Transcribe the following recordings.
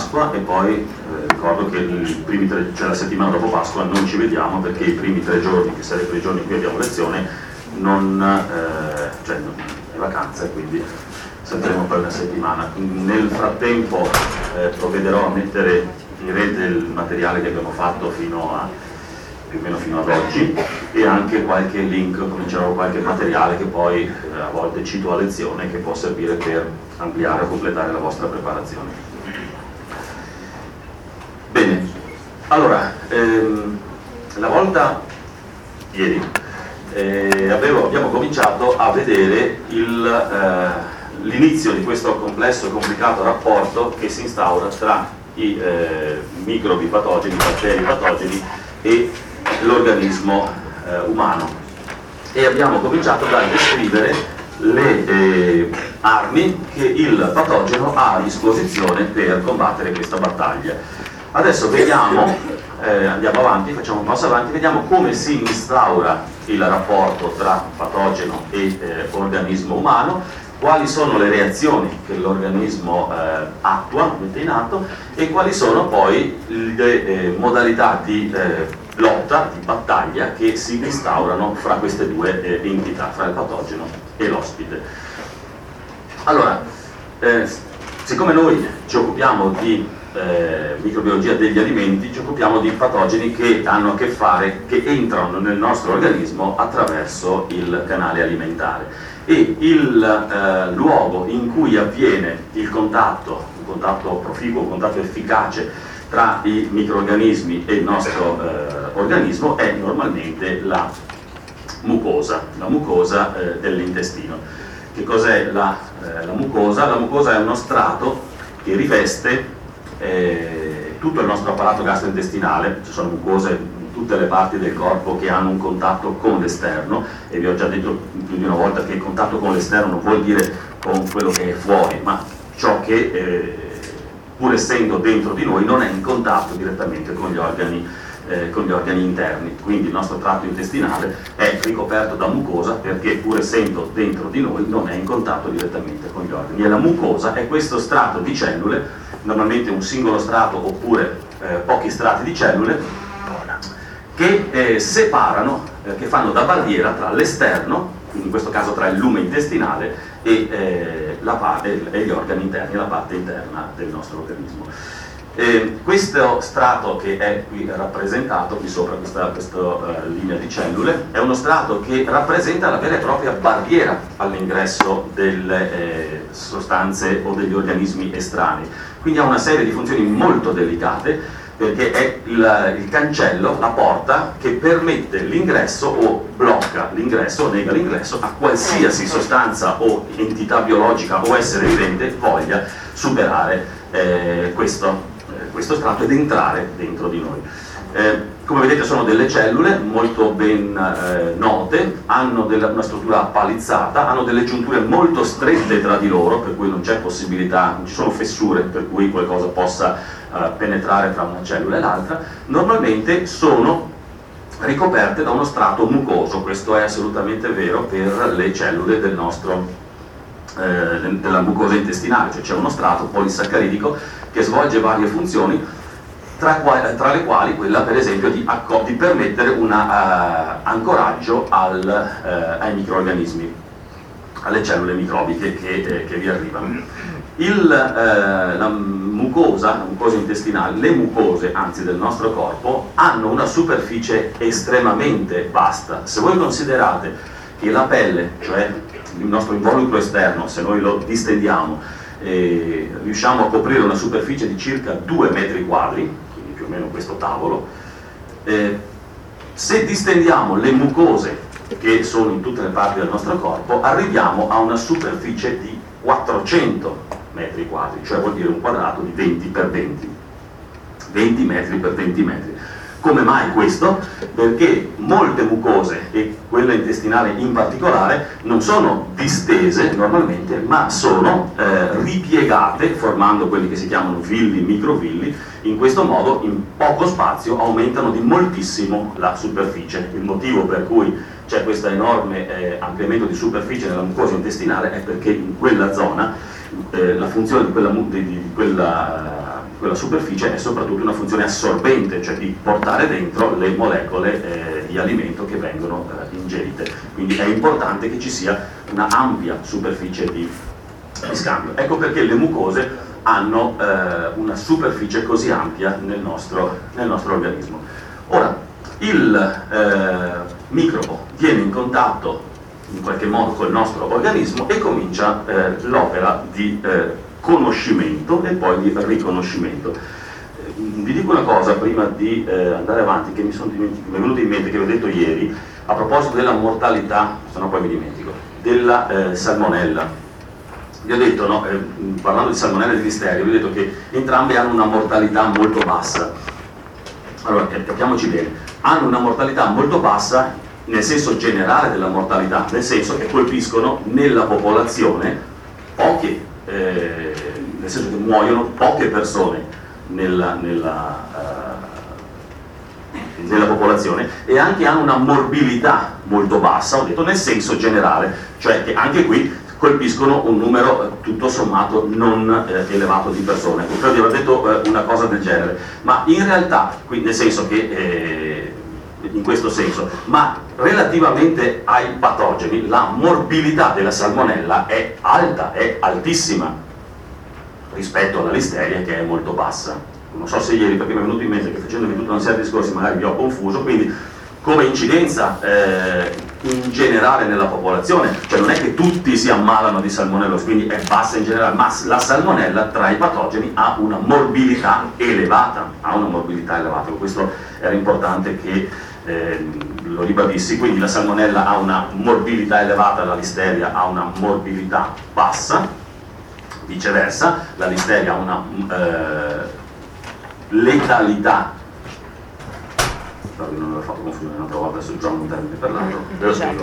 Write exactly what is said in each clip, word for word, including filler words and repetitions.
Pasqua e poi eh, ricordo che i primi tre, cioè la settimana dopo Pasqua non ci vediamo perché i primi tre giorni, che sarebbero i giorni in cui abbiamo lezione, non, eh, cioè non è vacanza e quindi sentiremo per una settimana. Nel frattempo eh, provvederò a mettere in rete il materiale che abbiamo fatto fino a più o meno fino ad oggi e anche qualche link, comincerò qualche materiale che poi eh, a volte cito a lezione che può servire per ampliare o completare la vostra preparazione. Bene, allora ehm, la volta ieri eh, avevo, abbiamo cominciato a vedere il, eh, l'inizio di questo complesso e complicato rapporto che si instaura tra i eh, microbi patogeni, i batteri patogeni e l'organismo eh, umano, e abbiamo cominciato a descrivere le eh, armi che il patogeno ha a disposizione per combattere questa battaglia. Adesso vediamo, eh, andiamo avanti, facciamo un passo avanti, vediamo come si instaura il rapporto tra patogeno e eh, organismo umano, quali sono le reazioni che l'organismo eh, attua, mette in atto, e quali sono poi le eh, modalità di eh, lotta, di battaglia che si instaurano fra queste due eh, entità, fra il patogeno e l'ospite. Allora, eh, siccome noi ci occupiamo di eh, microbiologia degli alimenti, ci occupiamo di patogeni che hanno a che fare, che entrano nel nostro organismo attraverso il canale alimentare. E il eh, luogo in cui avviene il contatto, un contatto proficuo, un contatto efficace tra i microrganismi e il nostro eh, organismo è normalmente la mucosa, la mucosa eh, dell'intestino. Che cos'è la, eh, la mucosa? La mucosa è uno strato che riveste eh, tutto il nostro apparato gastrointestinale. Ci sono mucose tutte le parti del corpo che hanno un contatto con l'esterno, e vi ho già detto più di una volta che il contatto con l'esterno non vuol dire con quello che è fuori, ma ciò che eh, pur essendo dentro di noi non è in contatto direttamente con gli organi, eh, con gli organi interni. Quindi il nostro tratto intestinale è ricoperto da mucosa perché pur essendo dentro di noi non è in contatto direttamente con gli organi, e la mucosa è questo strato di cellule, normalmente un singolo strato oppure eh, pochi strati di cellule che eh, separano, eh, che fanno da barriera tra l'esterno, quindi in questo caso tra il lume intestinale, e, eh, la parte, e gli organi interni, la parte interna del nostro organismo. Eh, questo strato che è qui rappresentato, qui sopra questa, questa uh, linea di cellule, è uno strato che rappresenta la vera e propria barriera all'ingresso delle eh, sostanze o degli organismi estranei. Quindi ha una serie di funzioni molto delicate, perché è il, il cancello, la porta che permette l'ingresso o blocca l'ingresso o nega l'ingresso a qualsiasi sostanza o entità biologica o essere vivente voglia superare eh, questo, eh, questo strato ed entrare dentro di noi. Eh, come vedete sono delle cellule molto ben eh, note, hanno della, una struttura appalizzata, hanno delle giunture molto strette tra di loro, per cui non c'è possibilità, non ci sono fessure per cui qualcosa possa eh, penetrare tra una cellula e l'altra. Normalmente sono ricoperte da uno strato mucoso, questo è assolutamente vero per le cellule del nostro, eh, della mucosa intestinale, cioè c'è uno strato polisaccharidico che svolge varie funzioni, Tra, tra le quali quella per esempio di, di permettere un uh, ancoraggio al, uh, ai microorganismi, alle cellule microbiche che, eh, che vi arrivano. Il, uh, la mucosa, la mucosa intestinale, le mucose anzi del nostro corpo hanno una superficie estremamente vasta. Se voi considerate che la pelle, cioè il nostro involucro esterno, se noi lo distendiamo, eh, riusciamo a coprire una superficie di circa due metri quadri, più o meno questo tavolo, eh, se distendiamo le mucose che sono in tutte le parti del nostro corpo arriviamo a una superficie di quattrocento metri quadri, cioè vuol dire un quadrato di venti per venti, venti metri per venti metri. Come mai questo? Perché molte mucose, e quella intestinale in particolare, non sono distese normalmente, ma sono eh, ripiegate, formando quelli che si chiamano villi, microvilli. In questo modo, in poco spazio, aumentano di moltissimo la superficie. Il motivo per cui c'è questo enorme eh, ampliamento di superficie nella mucosa intestinale è perché in quella zona eh, la funzione di quella, di, di quella quella superficie è soprattutto una funzione assorbente, cioè di portare dentro le molecole eh, di alimento che vengono eh, ingerite. Quindi è importante che ci sia una ampia superficie di, di scambio. Ecco perché le mucose hanno eh, una superficie così ampia nel nostro, nel nostro organismo. Ora, il eh, microbo viene in contatto in qualche modo col nostro organismo e comincia eh, l'opera di eh, conoscimento e poi di riconoscimento. Eh, vi dico una cosa prima di eh, andare avanti che mi, sono mi è venuto in mente, che vi ho detto ieri, a proposito della mortalità, se no poi mi dimentico, della eh, salmonella. Vi ho detto, no, eh, parlando di salmonella e di listeria, vi ho detto che entrambe hanno una mortalità molto bassa. Allora, capiamoci bene, hanno una mortalità molto bassa nel senso generale della mortalità, nel senso che colpiscono nella popolazione poche, eh, nel senso che muoiono poche persone nella, nella, uh, nella popolazione, e anche hanno una morbilità molto bassa, ho detto nel senso generale, cioè che anche qui colpiscono un numero tutto sommato non eh, elevato di persone. Credo di aver detto eh, una cosa del genere, ma in realtà, qui, nel senso che eh, in questo senso, ma relativamente ai patogeni la morbilità della salmonella è alta, è altissima rispetto alla listeria, che è molto bassa. Non so se ieri, perché mi è venuto in mente che facendomi tutta una serie di discorsi magari vi ho confuso, quindi come incidenza eh, in generale nella popolazione, cioè non è che tutti si ammalano di salmonellosi, quindi è bassa in generale, ma la salmonella tra i patogeni ha una morbilità elevata, ha una morbilità elevata. Questo era importante che eh, lo ribadissi. Quindi la salmonella ha una morbilità elevata, la listeria ha una morbilità bassa, viceversa la listeria ha una eh, letalità. Non avevo fatto confusione un'altra volta, adesso usiamo un termine per l'altro, ve lo spiego.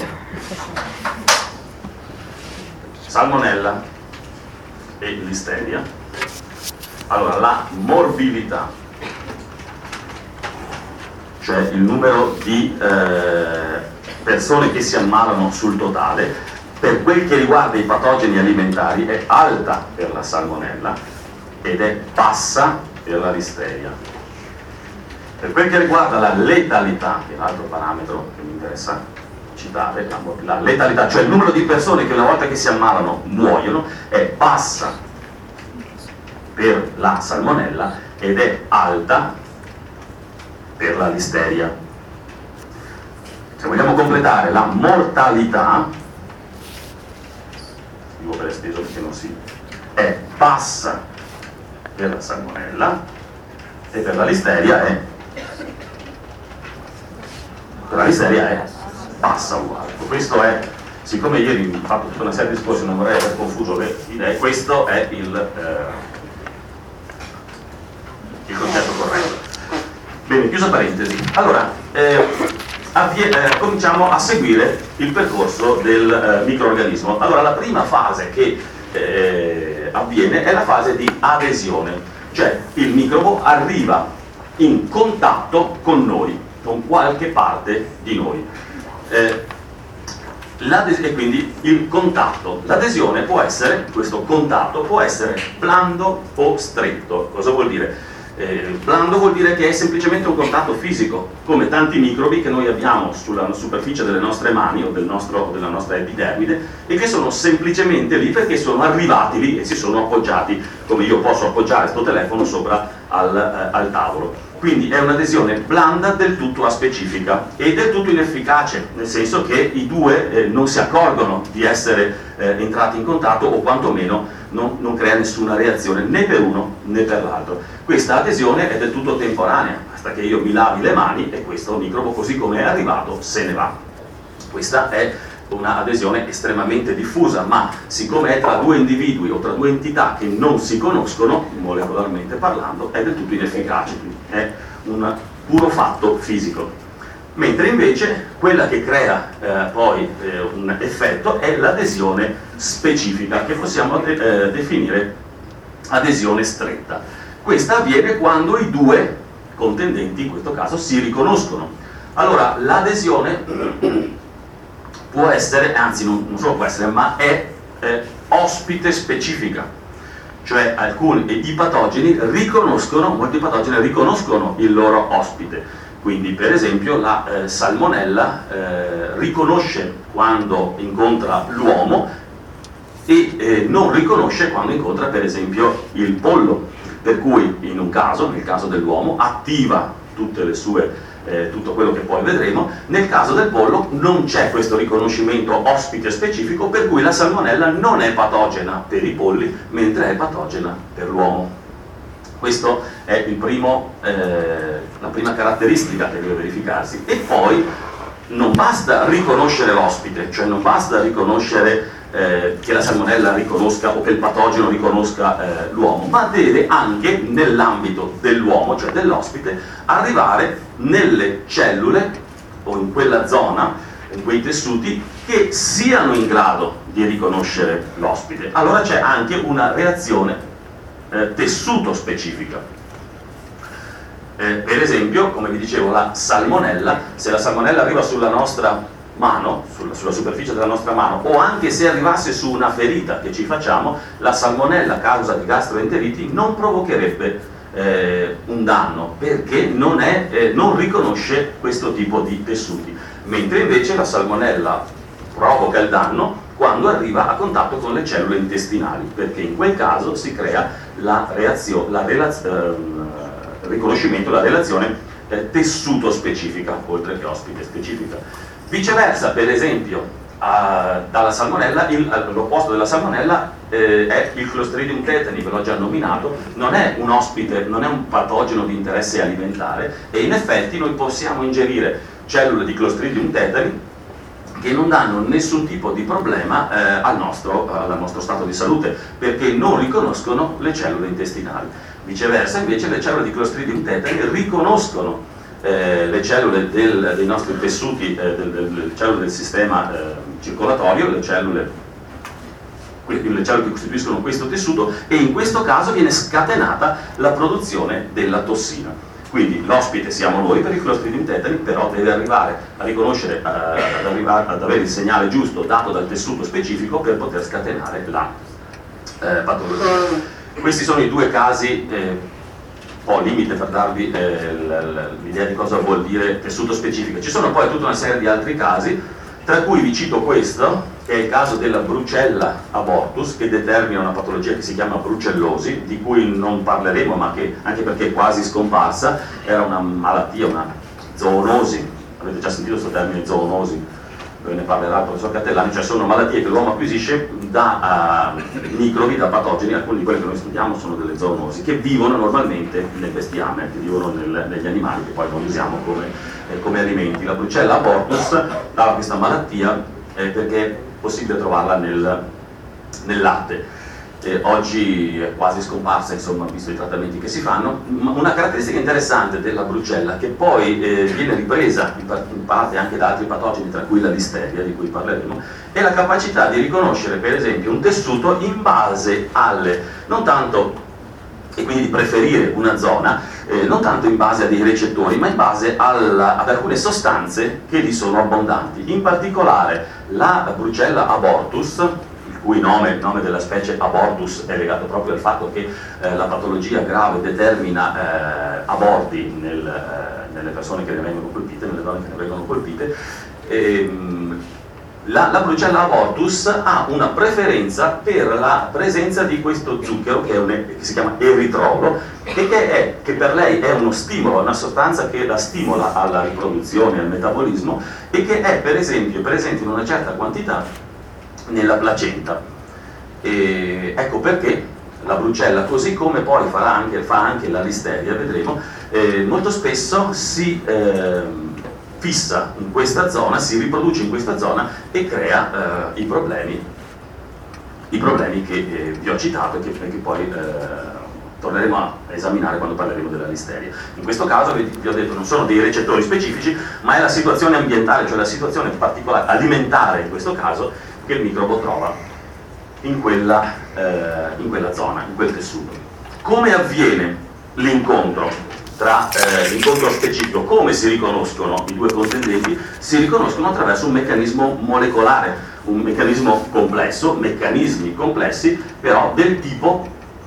Salmonella e listeria. Allora, la morbilità, cioè il numero di eh, persone che si ammalano sul totale, per quel che riguarda i patogeni alimentari è alta per la salmonella ed è bassa per la listeria. Per quel che riguarda la letalità, che è l'altro parametro che mi interessa citare, la, la letalità, cioè il numero di persone che una volta che si ammalano muoiono, è bassa per la salmonella ed è alta per la listeria. Se vogliamo completare la mortalità, dico per esteso perché non si, è bassa per la salmonella e per la listeria è per la listeria è bassa uguale. Questo è, siccome ieri ho fatto tutta una serie di discorsi, non vorrei aver confuso le idee, questo è il, eh, il concetto corretto. Bene, chiusa parentesi. Allora, eh, eh, cominciamo a seguire il percorso del eh, microorganismo. Allora, la prima fase che eh, avviene è la fase di adesione, cioè il microbo arriva in contatto con noi, con qualche parte di noi. Eh, e quindi il contatto, l'adesione può essere, questo contatto può essere blando o stretto. Cosa vuol dire? Eh, blando vuol dire che è semplicemente un contatto fisico, come tanti microbi che noi abbiamo sulla superficie delle nostre mani o del nostro, della nostra epidermide, e che sono semplicemente lì perché sono arrivati lì e si sono appoggiati, come io posso appoggiare questo telefono sopra al, eh, al tavolo. Quindi è un'adesione blanda, del tutto aspecifica e del tutto inefficace, nel senso che i due eh, non si accorgono di essere eh, entrati in contatto, o quantomeno non, non crea nessuna reazione né per uno né per l'altro. Questa adesione è del tutto temporanea, basta che io mi lavi le mani e questo microbo, così come è arrivato, se ne va. Questa è una adesione estremamente diffusa, ma siccome è tra due individui o tra due entità che non si conoscono, molecolarmente parlando, è del tutto inefficace, quindi è un puro fatto fisico. Mentre invece quella che crea eh, poi eh, un effetto è l'adesione specifica, che possiamo de eh, definire adesione stretta. Questa avviene quando i due contendenti, in questo caso, si riconoscono. Allora, l'adesione può essere, anzi non, non solo può essere, ma è eh, ospite specifica. cioè alcuni i patogeni riconoscono, molti patogeni riconoscono il loro ospite. Quindi per esempio la eh, salmonella eh, riconosce quando incontra l'uomo e eh, non riconosce quando incontra per esempio il pollo, per cui in un caso, nel caso dell'uomo, attiva tutte le sue, eh, tutto quello che poi vedremo. Nel caso del pollo non c'è questo riconoscimento ospite specifico, per cui la salmonella non è patogena per i polli, mentre è patogena per l'uomo. Questa è il primo, eh, la prima caratteristica che deve verificarsi. E poi non basta riconoscere l'ospite, cioè non basta riconoscere eh, che la salmonella riconosca o che il patogeno riconosca eh, l'uomo, ma deve anche nell'ambito dell'uomo, cioè dell'ospite, arrivare nelle cellule o in quella zona, in quei tessuti che siano in grado di riconoscere l'ospite. Allora c'è anche una reazione eh, tessuto specifica. Eh, per esempio, come vi dicevo, la salmonella, se la salmonella arriva sulla nostra mano, sulla, sulla superficie della nostra mano, o anche se arrivasse su una ferita che ci facciamo, la salmonella a causa di gastroenteriti non provocherebbe eh, un danno, perché non, è, eh, non riconosce questo tipo di tessuti, mentre invece la salmonella provoca il danno quando arriva a contatto con le cellule intestinali, perché in quel caso si crea la reazione, la relazione, il riconoscimento, la relazione eh, tessuto specifica, oltre che ospite specifica. Viceversa, per esempio, eh, dalla salmonella, l'opposto della salmonella eh, è il Clostridium tetani, ve l'ho già nominato, non è un ospite, non è un patogeno di interesse alimentare, e in effetti noi possiamo ingerire cellule di Clostridium tetani che non danno nessun tipo di problema eh, al, nostro, al nostro stato di salute, perché non riconoscono le cellule intestinali. Viceversa, invece, le cellule di Clostridium tetani riconoscono eh, le cellule del, dei nostri tessuti, eh, del, del, le cellule del sistema eh, circolatorio, le cellule, le cellule che costituiscono questo tessuto, e in questo caso viene scatenata la produzione della tossina. Quindi l'ospite siamo noi per il Clostridium tetani, però deve arrivare a riconoscere, eh, ad, arrivare, ad avere il segnale giusto dato dal tessuto specifico per poter scatenare la eh, patologia. Questi sono i due casi, eh, ho limite per darvi eh, l'idea di cosa vuol dire tessuto specifico. Ci sono poi tutta una serie di altri casi, tra cui vi cito questo, che è il caso della Brucella abortus, che determina una patologia che si chiama brucellosi, di cui non parleremo, ma che, anche perché è quasi scomparsa, era una malattia, una zoonosi, avete già sentito questo termine zoonosi? Ne parlerà il professor Cattellani, cioè sono malattie che l'uomo acquisisce da uh, microbi, da patogeni. Alcuni di quelli che noi studiamo sono delle zoonosi, che vivono normalmente nel bestiame, che vivono nel, negli animali, che poi noi usiamo come, eh, come alimenti. La Brucella abortus dava questa malattia eh, perché è possibile trovarla nel, nel latte. Eh, oggi è quasi scomparsa, insomma, visto i trattamenti che si fanno. Una caratteristica interessante della Brucella, che poi eh, viene ripresa in parte anche da altri patogeni, tra cui la listeria, di cui parleremo, è la capacità di riconoscere per esempio un tessuto in base alle, non tanto, e quindi di preferire una zona, eh, non tanto in base a dei recettori, ma in base alla, ad alcune sostanze che vi sono abbondanti. In particolare la Brucella abortus, il cui nome, il nome della specie abortus è legato proprio al fatto che eh, la patologia grave determina eh, aborti nel, eh, nelle persone che ne vengono colpite, nelle donne che ne vengono colpite. E, la, la Brucella abortus ha una preferenza per la presenza di questo zucchero che, è un, che si chiama eritrolo, e che, è, che per lei è uno stimolo, una sostanza che la stimola alla riproduzione e al metabolismo, e che è per esempio presente in una certa quantità nella placenta. E ecco perché la Brucella, così come poi farà anche, fa anche la listeria, vedremo, eh, molto spesso si eh, fissa in questa zona, si riproduce in questa zona e crea eh, i problemi i problemi che eh, vi ho citato e che, che poi eh, torneremo a esaminare quando parleremo della listeria. In questo caso vi, vi ho detto, non sono dei recettori specifici, ma è la situazione ambientale, cioè la situazione particolare alimentare in questo caso, che il microbo trova in quella, eh, in quella zona, in quel tessuto. Come avviene l'incontro tra eh, l'incontro specifico? Come si riconoscono i due contendenti? Si riconoscono attraverso un meccanismo molecolare, un meccanismo complesso, meccanismi complessi, però del tipo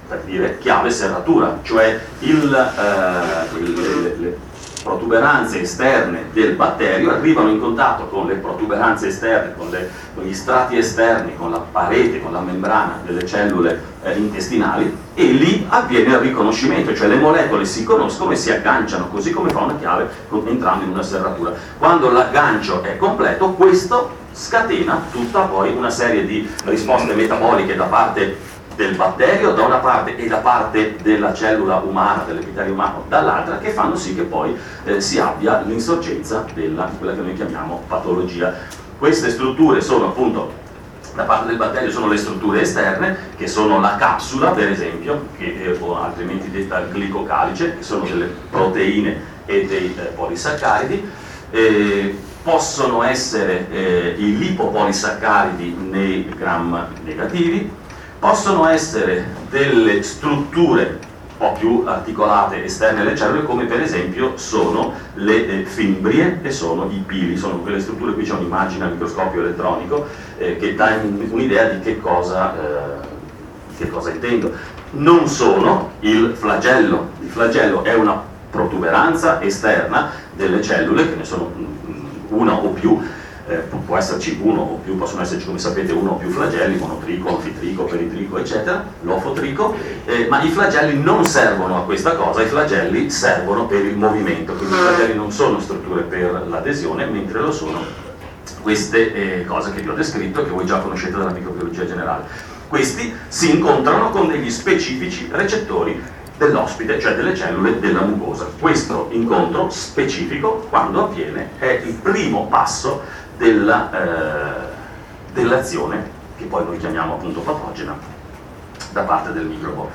per dire chiave serratura, cioè il, eh, il, le, le protuberanze esterne del batterio arrivano in contatto con le protuberanze esterne, con, le, con gli strati esterni, con la parete, con la membrana delle cellule eh, intestinali, e lì avviene il riconoscimento, cioè le molecole si conoscono e si agganciano, così come fa una chiave entrando in una serratura. Quando l'aggancio è completo, questo scatena tutta poi una serie di risposte metaboliche da parte del batterio da una parte e da parte della cellula umana, dell'epitelio umano dall'altra, che fanno sì che poi eh, si abbia l'insorgenza della, di quella che noi chiamiamo patologia. Queste strutture sono appunto, da parte del batterio, sono le strutture esterne, che sono la capsula per esempio, che, o altrimenti detta glicocalice, che sono delle proteine e dei eh, polisaccaridi. Eh, possono essere eh, i lipopolisaccaridi nei gram negativi, possono essere delle strutture un po' più articolate esterne alle cellule, come per esempio sono le eh, fimbrie e sono i pili. Sono quelle strutture, qui c'è un'immagine a microscopio elettronico eh, che dà un'idea di che cosa, eh, che cosa intendo. Non sono il flagello. Il flagello è una protuberanza esterna delle cellule, che ne sono una o più. Eh, può esserci uno o più, possono esserci, come sapete, uno o più flagelli, monotrico, anfitrico, peritrico, eccetera, lofotrico, eh, ma i flagelli non servono a questa cosa, i flagelli servono per il movimento, quindi i flagelli non sono strutture per l'adesione, mentre lo sono queste eh, cose che vi ho descritto e che voi già conoscete dalla microbiologia generale. Questi si incontrano con degli specifici recettori dell'ospite, cioè delle cellule della mucosa. Questo incontro specifico, quando avviene, è il primo passo della, eh, dell'azione, che poi noi chiamiamo appunto patogena, da parte del microbo.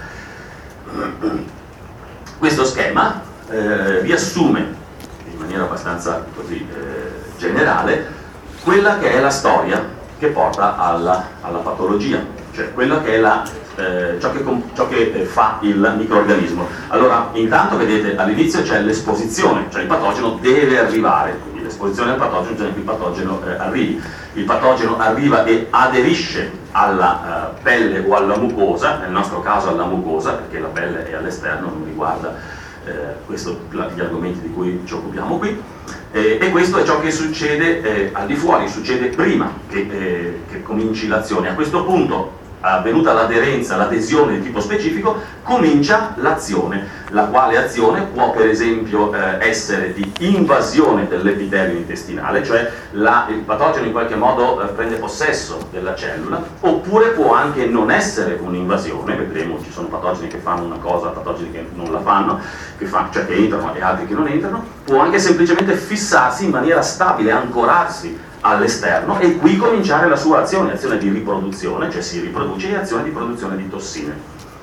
Questo schema eh, riassume in maniera abbastanza così eh, generale quella che è la storia che porta alla, alla patologia, cioè quella che è la, eh, ciò che, ciò che fa il microrganismo. Allora, intanto vedete all'inizio c'è l'esposizione, cioè il patogeno deve arrivare, quindi l'esposizione al patogeno, cioè che il patogeno eh, arrivi. Il patogeno arriva e aderisce alla uh, pelle o alla mucosa, nel nostro caso alla mucosa, perché la pelle è all'esterno, non riguarda eh, questo, gli argomenti di cui ci occupiamo qui. Eh, e questo è ciò che succede eh, al di fuori, succede prima che, eh, che cominci l'azione. A questo punto, avvenuta l'aderenza, l'adesione di tipo specifico, comincia l'azione, la quale azione può per esempio eh, essere di invasione dell'epitelio intestinale, cioè la, il patogeno in qualche modo eh, prende possesso della cellula, oppure può anche non essere un'invasione, vedremo, ci sono patogeni che fanno una cosa, patogeni che non la fanno, che fa, cioè che entrano e altri che non entrano, può anche semplicemente fissarsi in maniera stabile, ancorarsi all'esterno e qui cominciare la sua azione, azione di riproduzione, cioè si riproduce, e azione di produzione di tossine.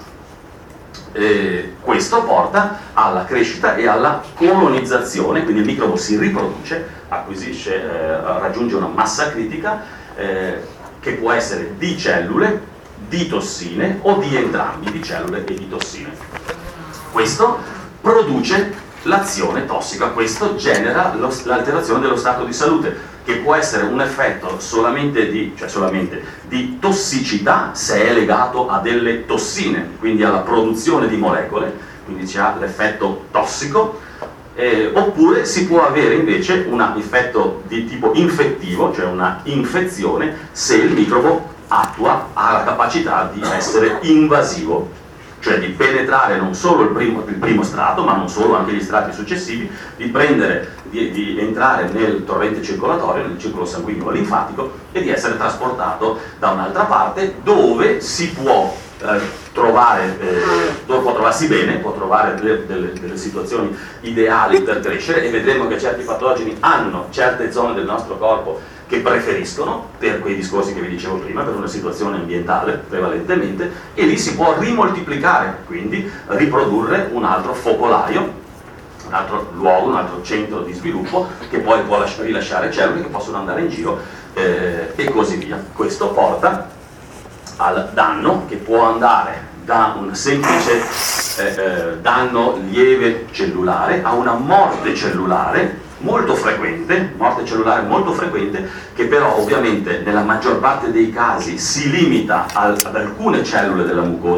Eh, questo porta alla crescita e alla colonizzazione, quindi il microbo si riproduce, acquisisce, eh, raggiunge una massa critica eh, che può essere di cellule, di tossine o di entrambi, di cellule e di tossine. Questo produce l'azione tossica, questo genera l'alterazione dello stato di salute, che può essere un effetto solamente di, cioè solamente di tossicità se è legato a delle tossine, quindi alla produzione di molecole, quindi c'è l'effetto tossico, eh, oppure si può avere invece un effetto di tipo infettivo, cioè una infezione, se il microbo attua, ha la capacità di essere invasivo, cioè di penetrare non solo il primo, il primo strato, ma non solo, anche gli strati successivi, di prendere, di, di entrare nel torrente circolatorio, nel circolo sanguigno linfatico, e di essere trasportato da un'altra parte dove si può eh, trovare, eh, dove può trovarsi bene, può trovare delle, delle, delle situazioni ideali per crescere, e vedremo che certi patogeni hanno certe zone del nostro corpo che preferiscono, per quei discorsi che vi dicevo prima, per una situazione ambientale prevalentemente, e lì si può rimoltiplicare, quindi riprodurre un altro focolaio, un altro luogo, un altro centro di sviluppo, che poi può rilasciare cellule che possono andare in giro eh, e così via. Questo porta al danno, che può andare da un semplice eh, eh, danno lieve cellulare a una morte cellulare molto frequente, morte cellulare molto frequente, che però ovviamente nella maggior parte dei casi si limita al, ad alcune cellule della mucosa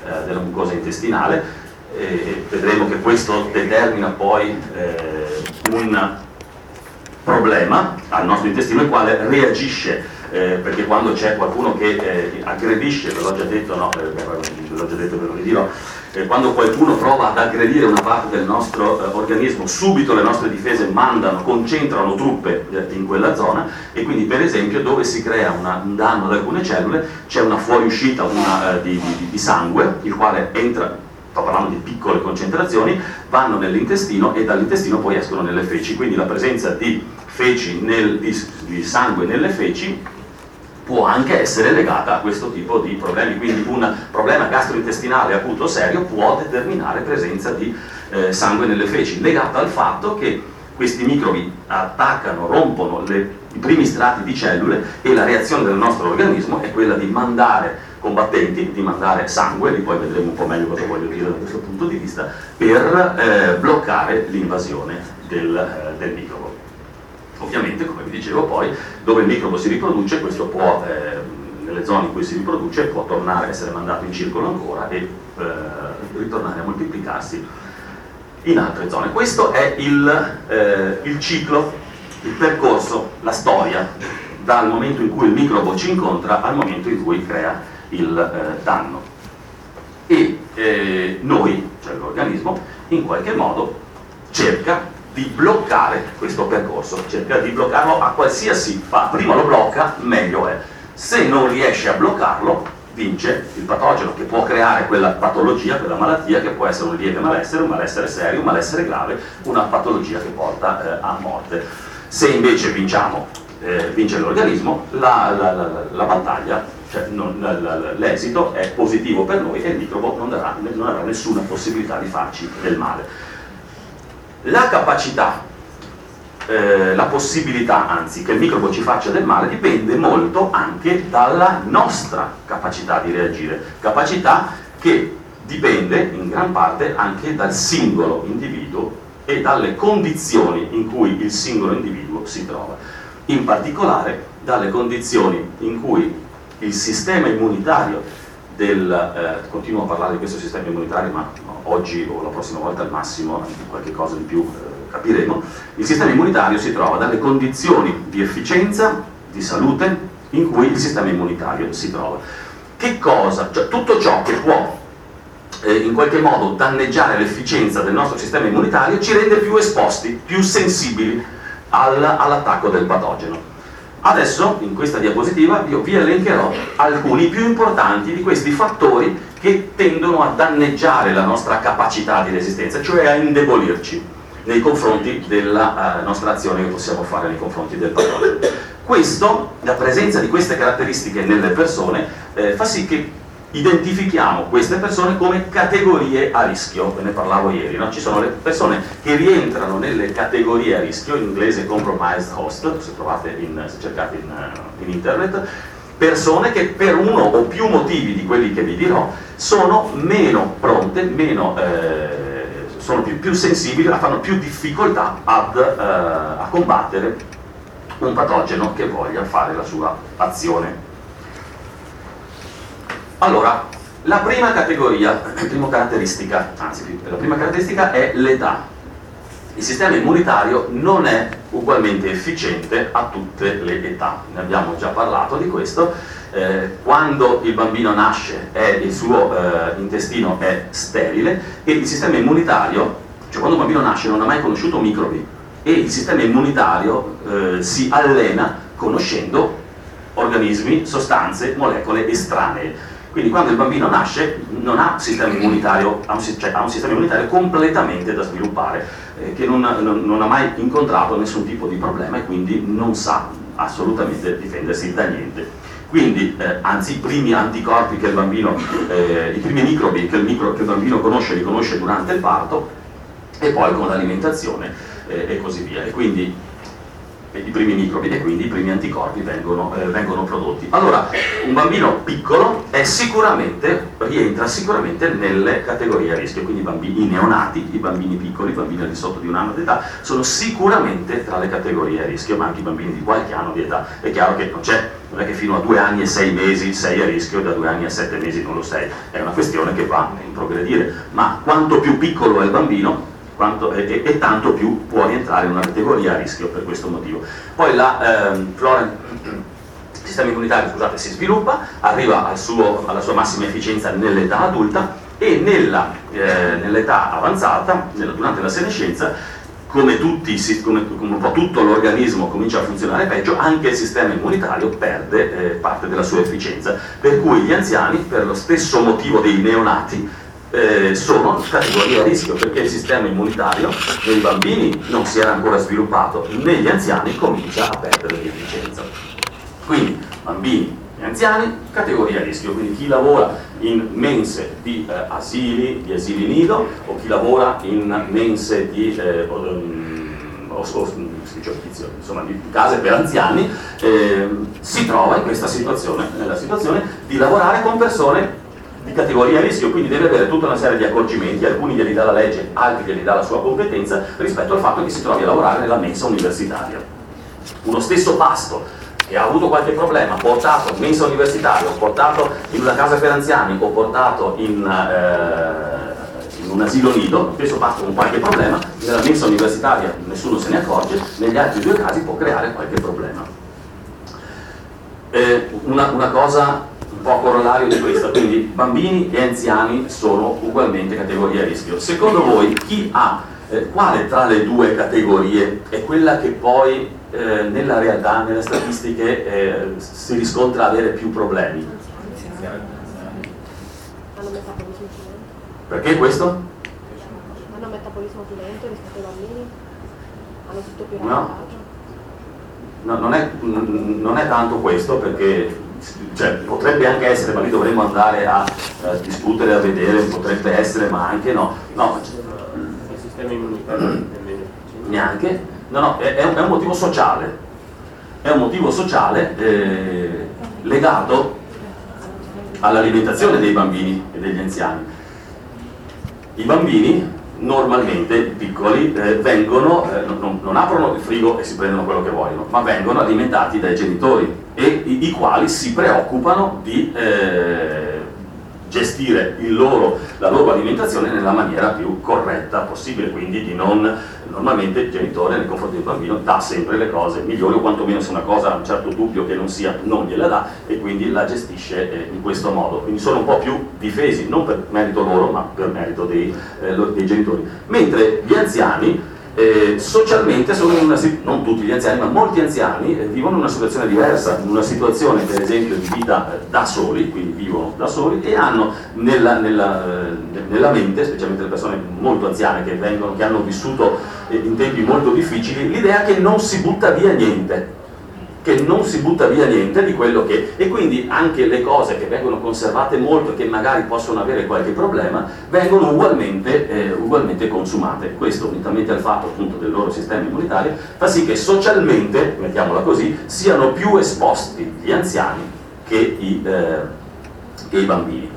eh, della mucosa intestinale, e vedremo che questo determina poi eh, un problema al nostro intestino, il quale reagisce, eh, perché quando c'è qualcuno che eh, aggredisce, ve l'ho già detto, no, eh, ve l'ho già detto, ve lo ridirò, eh, quando qualcuno prova ad aggredire una parte del nostro eh, organismo, subito le nostre difese mandano, concentrano truppe eh, in quella zona, e quindi per esempio dove si crea una, un danno ad alcune cellule c'è una fuoriuscita una, eh, di, di, di sangue, il quale entra, sto parlando di piccole concentrazioni, vanno nell'intestino e dall'intestino poi escono nelle feci, quindi la presenza di feci nel, di, di sangue nelle feci può anche essere legata a questo tipo di problemi, quindi un problema gastrointestinale acuto serio può determinare presenza di eh, sangue nelle feci, legata al fatto che questi microbi attaccano, rompono le, i primi strati di cellule, e la reazione del nostro organismo è quella di mandare combattenti, di mandare sangue, e poi vedremo un po' meglio cosa voglio dire da questo punto di vista, per eh, bloccare l'invasione del, eh, del microbo. Ovviamente, come vi dicevo, poi dove il microbo si riproduce, questo può, eh, nelle zone in cui si riproduce, può tornare a essere mandato in circolo ancora e eh, ritornare a moltiplicarsi in altre zone. Questo è il, eh, il ciclo, il percorso, la storia, dal momento in cui il microbo ci incontra al momento in cui crea il eh, danno. E eh, noi, cioè l'organismo, in qualche modo cerca di bloccare questo percorso, cerca di bloccarlo a qualsiasi fa, prima lo blocca meglio è. Se non riesce a bloccarlo, vince il patogeno, che può creare quella patologia, quella malattia, che può essere un lieve malessere, un malessere serio, un malessere grave, una patologia che porta eh, a morte. Se invece vinciamo, eh, vince l'organismo, la, la, la, la battaglia, cioè l'esito è positivo per noi, e il microbo non darà, non avrà nessuna possibilità di farci del male. La capacità, eh, la possibilità anzi che il microbo ci faccia del male dipende molto anche dalla nostra capacità di reagire, capacità che dipende in gran parte anche dal singolo individuo e dalle condizioni in cui il singolo individuo si trova, in particolare dalle condizioni in cui il sistema immunitario del, eh, continuo a parlare di questo sistema immunitario, ma no, oggi o la prossima volta al massimo qualche cosa di più eh, capiremo. Il sistema immunitario si trova dalle condizioni di efficienza, di salute in cui il sistema immunitario si trova. Che cosa? Cioè, tutto ciò che può eh, in qualche modo danneggiare l'efficienza del nostro sistema immunitario ci rende più esposti, più sensibili al, all'attacco del patogeno. Adesso, in questa diapositiva, io vi elencherò alcuni più importanti di questi fattori che tendono a danneggiare la nostra capacità di resistenza, cioè a indebolirci nei confronti della uh, nostra azione che possiamo fare nei confronti del patogeno. Questo, la presenza di queste caratteristiche nelle persone, eh, fa sì che identifichiamo queste persone come categorie a rischio, ve ne parlavo ieri, no? Ci sono le persone che rientrano nelle categorie a rischio, in inglese compromised host, se, trovate in, se cercate in, in internet, persone che per uno o più motivi di quelli che vi dirò sono meno pronte, meno, eh, sono più, più sensibili, fanno più difficoltà ad, eh, a combattere un patogeno che voglia fare la sua azione. Allora, la prima categoria, la prima caratteristica, anzi, la prima caratteristica è l'età. Il sistema immunitario non è ugualmente efficiente a tutte le età, ne abbiamo già parlato di questo. Eh, quando il bambino nasce e il suo eh, intestino è sterile e il sistema immunitario, cioè quando un bambino nasce non ha mai conosciuto microbi e il sistema immunitario eh, si allena conoscendo organismi, sostanze, molecole estranee. Quindi quando il bambino nasce non ha, sistema immunitario, ha, un, cioè, ha un sistema immunitario completamente da sviluppare, eh, che non, non, non ha mai incontrato nessun tipo di problema e quindi non sa assolutamente difendersi da niente. Quindi, eh, anzi, i primi anticorpi che il bambino, eh, i primi microbi che il, micro, che il bambino conosce, li conosce durante il parto e poi con l'alimentazione eh, e così via. E quindi i primi microbi e quindi i primi anticorpi vengono, eh, vengono prodotti. Allora, un bambino piccolo è sicuramente, rientra sicuramente nelle categorie a rischio, quindi i bambini i neonati, i bambini piccoli, i bambini al di sotto di un anno di età, sono sicuramente tra le categorie a rischio, ma anche i bambini di qualche anno di età. È chiaro che non c'è, non è che fino a due anni e sei mesi sei a rischio e da due anni a sette mesi non lo sei, è una questione che va in progredire, ma quanto più piccolo è il bambino, Quanto, e, e tanto più può rientrare in una categoria a rischio per questo motivo. Poi la, ehm, flora, il sistema immunitario scusate, si sviluppa, arriva al suo, alla sua massima efficienza nell'età adulta e nella, eh, nell'età avanzata, nella, durante la senescenza, come, tutti, come, come un po' tutto l'organismo comincia a funzionare peggio, anche il sistema immunitario perde eh, parte della sua efficienza, per cui gli anziani, per lo stesso motivo dei neonati, Eh, sono categorie a rischio, perché il sistema immunitario nei bambini non si era ancora sviluppato, negli anziani comincia a perdere di efficienza. Quindi bambini e anziani, categoria a rischio, quindi chi lavora in mense di eh, asili, di asili nido, o chi lavora in mense di eh, o, o, insomma, di case per anziani, eh, si trova in questa situazione, nella situazione di lavorare con persone di categoria a rischio, quindi deve avere tutta una serie di accorgimenti, alcuni glieli dà la legge, altri glieli dà la sua competenza, rispetto al fatto che si trovi a lavorare nella mensa universitaria. Uno stesso pasto che ha avuto qualche problema, portato in mensa universitaria, o portato in una casa per anziani, o portato in, eh, in un asilo nido, lo stesso pasto con qualche problema, nella mensa universitaria nessuno se ne accorge, negli altri due casi può creare qualche problema. Eh, una, una cosa un po' corollario di questa, quindi bambini e anziani sono ugualmente categorie a rischio. Secondo voi chi ha, eh, quale tra le due categorie è quella che poi eh, nella realtà, nelle statistiche eh, si riscontra avere più problemi? Hanno metabolismo più lento. Perché questo? Hanno metabolismo più lento rispetto ai bambini? Hanno tutto più No. raccontato? No, non è, non è tanto questo, perché cioè, potrebbe anche essere, ma lì dovremmo andare a, a discutere, a vedere, potrebbe essere, ma anche no. No, il sistema immunitario è meno efficiente. neanche. No, no, è, è, un, è un motivo sociale. È un motivo sociale eh, legato all'alimentazione dei bambini e degli anziani. I bambini normalmente piccoli eh, vengono, eh, non, non aprono il frigo e si prendono quello che vogliono, ma vengono alimentati dai genitori e i, i quali si preoccupano di eh, gestire il loro, la loro alimentazione nella maniera più corretta possibile, quindi di non, normalmente il genitore nei confronti del bambino dà sempre le cose migliori, o quantomeno se una cosa ha un certo dubbio che non sia, non gliela dà, e quindi la gestisce eh, in questo modo, quindi sono un po' più difesi, non per merito loro ma per merito dei, eh, dei genitori, mentre gli anziani Eh, socialmente sono in una situazione, non tutti gli anziani, ma molti anziani eh, vivono in una situazione diversa, in una situazione per esempio di vita eh, da soli, quindi vivono da soli e hanno nella, nella, eh, nella mente, specialmente le persone molto anziane che, vengono, che hanno vissuto eh, in tempi molto difficili, l'idea che non si butta via niente, che non si butta via niente di quello che, e quindi anche le cose che vengono conservate molto e che magari possono avere qualche problema vengono ugualmente, eh, ugualmente consumate. Questo, unitamente al fatto appunto del loro sistema immunitario, fa sì che socialmente, mettiamola così, siano più esposti gli anziani che i, eh, che i bambini.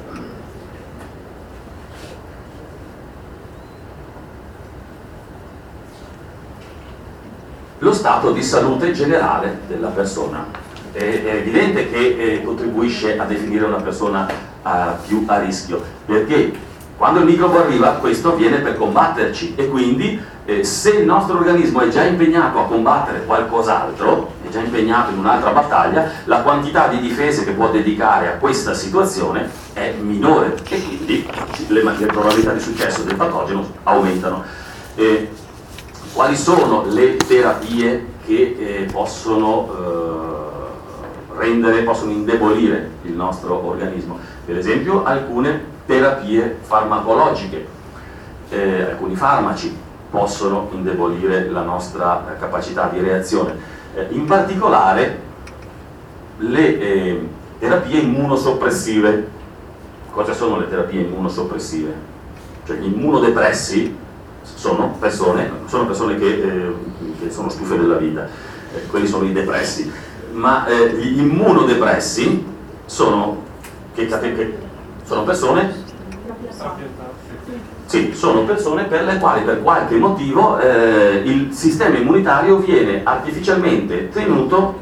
Lo stato di salute generale della persona. È, è evidente che eh, contribuisce a definire una persona uh, più a rischio, perché quando il microbo arriva questo avviene per combatterci e quindi eh, se il nostro organismo è già impegnato a combattere qualcos'altro, è già impegnato in un'altra battaglia, la quantità di difese che può dedicare a questa situazione è minore e quindi le, le probabilità di successo del patogeno aumentano. Eh, Quali sono le terapie che eh, possono eh, rendere, possono indebolire il nostro organismo? Per esempio alcune terapie farmacologiche, eh, alcuni farmaci possono indebolire la nostra eh, capacità di reazione, eh, in particolare le eh, terapie immunosoppressive. Cosa sono le terapie immunosoppressive? Cioè gli immunodepressi sono persone, sono persone che, eh, che sono stufe della vita. eh, quelli sono i depressi, ma eh, gli immunodepressi sono, che, che, sono persone Sì, sono persone per le quali per qualche motivo eh, il sistema immunitario viene artificialmente tenuto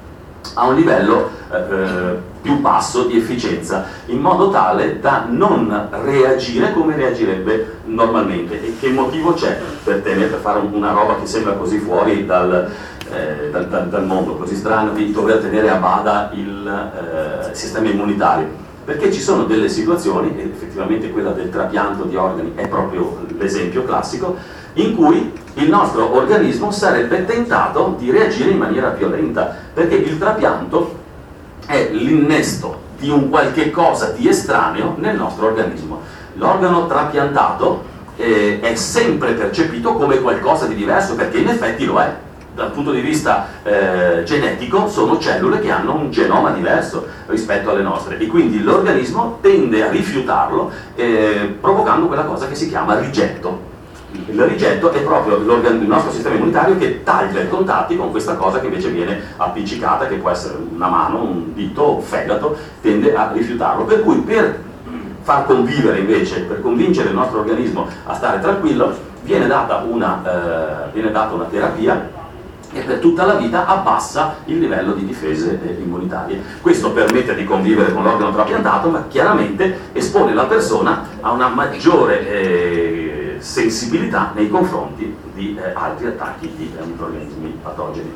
a un livello eh, più basso di efficienza, in modo tale da non reagire come reagirebbe normalmente. E che motivo c'è per tenere, per fare una roba che sembra così fuori dal, eh, dal, dal, dal mondo, così strano, di dover tenere a bada il eh, sistema immunitario? Perché ci sono delle situazioni, e effettivamente quella del trapianto di organi è proprio l'esempio classico, in cui il nostro organismo sarebbe tentato di reagire in maniera violenta, perché il trapianto è l'innesto di un qualche cosa di estraneo nel nostro organismo. L'organo trapiantato eh, è sempre percepito come qualcosa di diverso, perché in effetti lo è. Dal punto di vista eh, genetico sono cellule che hanno un genoma diverso rispetto alle nostre, e quindi l'organismo tende a rifiutarlo eh, provocando quella cosa che si chiama rigetto. Il rigetto è proprio il nostro sistema immunitario che taglia i contatti con questa cosa che invece viene appiccicata, che può essere una mano, un dito, un fegato, tende a rifiutarlo. Per cui per far convivere invece, per convincere il nostro organismo a stare tranquillo, viene data una, eh, viene data una terapia e per tutta la vita abbassa il livello di difese eh, immunitarie. Questo permette di convivere con l'organo trapiantato, ma chiaramente espone la persona a una maggiore eh, sensibilità nei confronti di eh, altri attacchi di eh, microrganismi patogeni.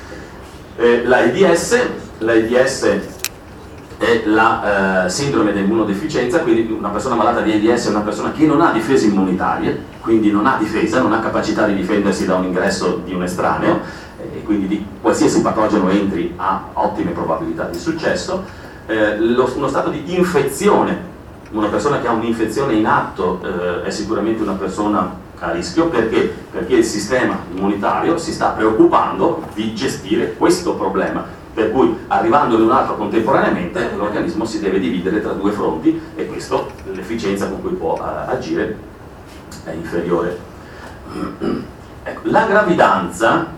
Eh, L'AIDS, l'AIDS è la eh, sindrome di immunodeficienza, quindi una persona malata di AIDS è una persona che non ha difese immunitarie, quindi non ha difesa, non ha capacità di difendersi da un ingresso di un estraneo, e quindi di qualsiasi patogeno entri ha ottime probabilità di successo. Eh, lo, uno stato di infezione, una persona che ha un'infezione in atto eh, è sicuramente una persona a rischio, perché? Perché il sistema immunitario si sta preoccupando di gestire questo problema, per cui arrivando in un altro contemporaneamente l'organismo si deve dividere tra due fronti, e questo, l'efficienza con cui può uh, agire è inferiore. Ecco, la gravidanza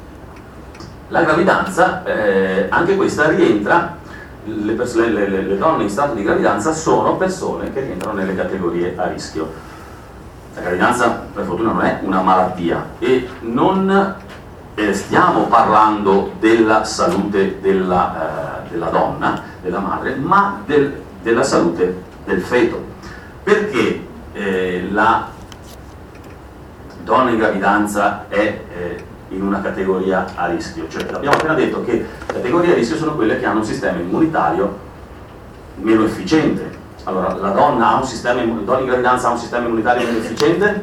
La gravidanza, eh, anche questa rientra, le, le, le, le donne in stato di gravidanza sono persone che rientrano nelle categorie a rischio. La gravidanza, per fortuna, non è una malattia, e non eh, stiamo parlando della salute della, eh, della donna, della madre, ma del, della salute del feto. Perché eh, la donna in gravidanza è eh, in una categoria a rischio? Cioè, abbiamo appena detto che categorie a rischio sono quelle che hanno un sistema immunitario meno efficiente. Allora, la donna, ha un sistema, la donna in gravidanza ha un sistema immunitario meno efficiente?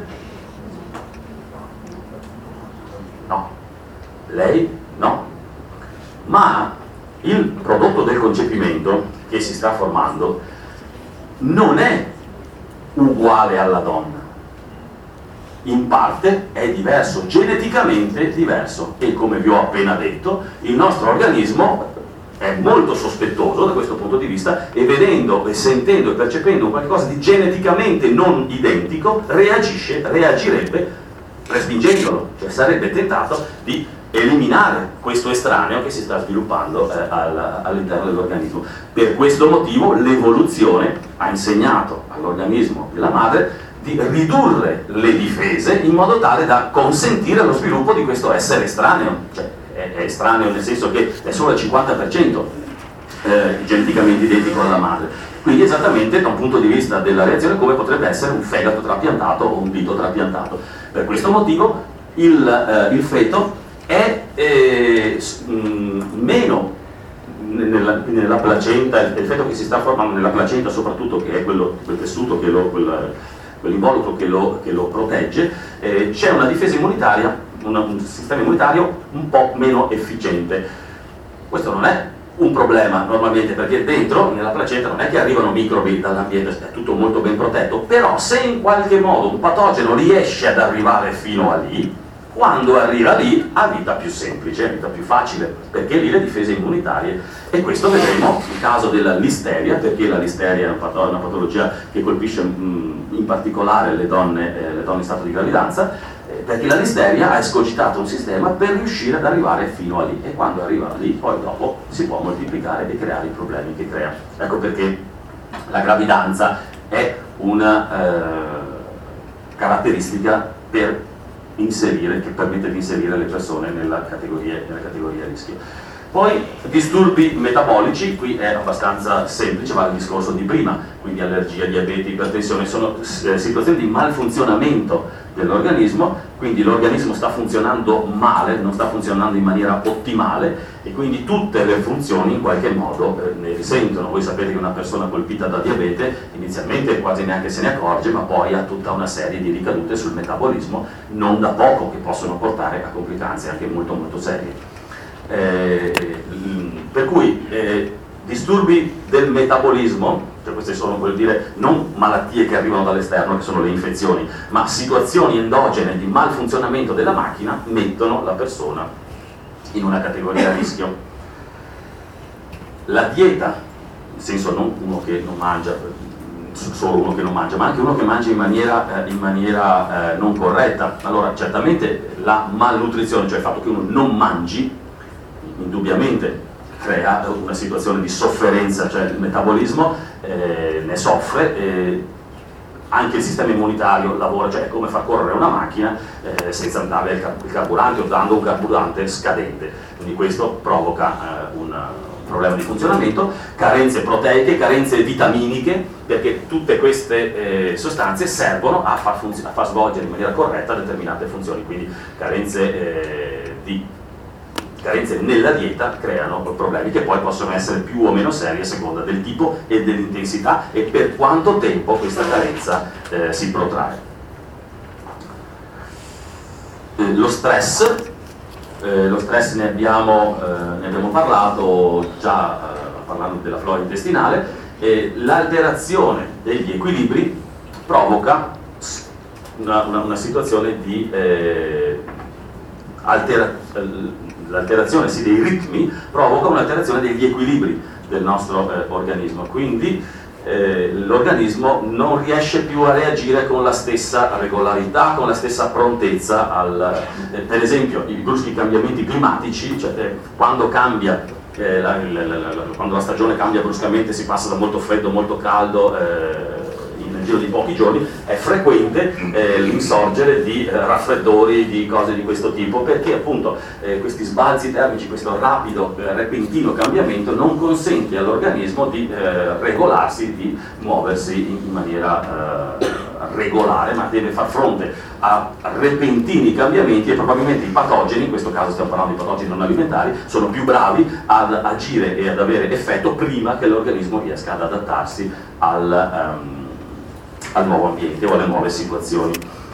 No. Lei? No. Ma il prodotto del concepimento che si sta formando non è uguale alla donna. In parte è diverso, geneticamente diverso, e come vi ho appena detto, il nostro organismo è molto sospettoso da questo punto di vista, e vedendo e sentendo e percependo qualcosa di geneticamente non identico reagisce, reagirebbe respingendolo, cioè sarebbe tentato di eliminare questo estraneo che si sta sviluppando eh, all'interno dell'organismo. Per questo motivo l'evoluzione ha insegnato all'organismo della madre di ridurre le difese in modo tale da consentire lo sviluppo di questo essere estraneo, cioè è, è estraneo nel senso che è solo al cinquanta per cento eh, geneticamente identico alla madre. Quindi esattamente da un punto di vista della reazione come potrebbe essere un fegato trapiantato o un dito trapiantato. Per questo motivo il, eh, il feto è eh, mh, meno nella, nella placenta, il feto che si sta formando nella placenta soprattutto, che è quello, quel tessuto che lo, quel, quell'involucro che lo, che lo protegge, eh, c'è una difesa immunitaria, una, un sistema immunitario un po' meno efficiente. Questo non è un problema normalmente, perché dentro, nella placenta, non è che arrivano microbi dall'ambiente, è tutto molto ben protetto, però se in qualche modo un patogeno riesce ad arrivare fino a lì, quando arriva lì ha vita più semplice, vita più facile, perché lì le difese immunitarie, e questo vedremo nel caso della listeria, perché la listeria è una, pato una patologia che colpisce mh, in particolare le donne, eh, le donne in stato di gravidanza, eh, perché la listeria ha escogitato un sistema per riuscire ad arrivare fino a lì, e quando arriva lì poi dopo si può moltiplicare e creare i problemi che crea. Ecco perché la gravidanza è una eh, caratteristica per inserire, che permette di inserire le persone nella categoria, nella categoria rischio. Poi disturbi metabolici, qui è abbastanza semplice, va al discorso di prima, quindi allergia, diabete, ipertensione, sono eh, situazioni di malfunzionamento dell'organismo, quindi l'organismo sta funzionando male, non sta funzionando in maniera ottimale, e quindi tutte le funzioni in qualche modo eh, ne risentono. Voi sapete che una persona colpita da diabete inizialmente quasi neanche se ne accorge, ma poi ha tutta una serie di ricadute sul metabolismo non da poco, che possono portare a complicanze anche molto molto serie. Eh, per cui eh, disturbi del metabolismo, cioè queste sono, vuol dire, non malattie che arrivano dall'esterno, che sono le infezioni, ma situazioni endogene di malfunzionamento della macchina, mettono la persona in una categoria a rischio. La dieta, nel senso non uno che non mangia, solo uno che non mangia, ma anche uno che mangia in maniera, eh, in maniera eh, non corretta. Allora certamente la malnutrizione, cioè il fatto che uno non mangi, indubbiamente crea una situazione di sofferenza, cioè il metabolismo eh, ne soffre, eh, anche il sistema immunitario lavora, cioè è come far correre una macchina eh, senza dare il, car il carburante o dando un carburante scadente, quindi questo provoca eh, un problema di funzionamento, carenze proteiche, carenze vitaminiche, perché tutte queste eh, sostanze servono a far, a far svolgere in maniera corretta determinate funzioni, quindi carenze eh, di carenze nella dieta creano problemi che poi possono essere più o meno seri a seconda del tipo e dell'intensità e per quanto tempo questa carenza eh, si protrae. Eh, lo stress, eh, lo stress ne abbiamo, eh, ne abbiamo parlato già eh, parlando della flora intestinale, eh, l'alterazione degli equilibri provoca una, una, una situazione di eh, alterazione. L'alterazione sì, dei ritmi provoca un'alterazione degli equilibri del nostro eh, organismo, quindi eh, l'organismo non riesce più a reagire con la stessa regolarità, con la stessa prontezza al, eh, per esempio i bruschi cambiamenti climatici, cioè eh, quando cambia eh, la, la, la, la, quando la stagione cambia bruscamente, si passa da molto freddo a molto caldo eh, nel giro di pochi giorni, è frequente eh, l'insorgere di eh, raffreddori, di cose di questo tipo, perché appunto eh, questi sbalzi termici, questo rapido, eh, repentino cambiamento non consente all'organismo di eh, regolarsi, di muoversi in, in maniera eh, regolare, ma deve far fronte a repentini cambiamenti, e probabilmente i patogeni, in questo caso stiamo parlando di patogeni non alimentari, sono più bravi ad agire e ad avere effetto prima che l'organismo riesca ad adattarsi al um, al nuovo ambiente o alle nuove situazioni.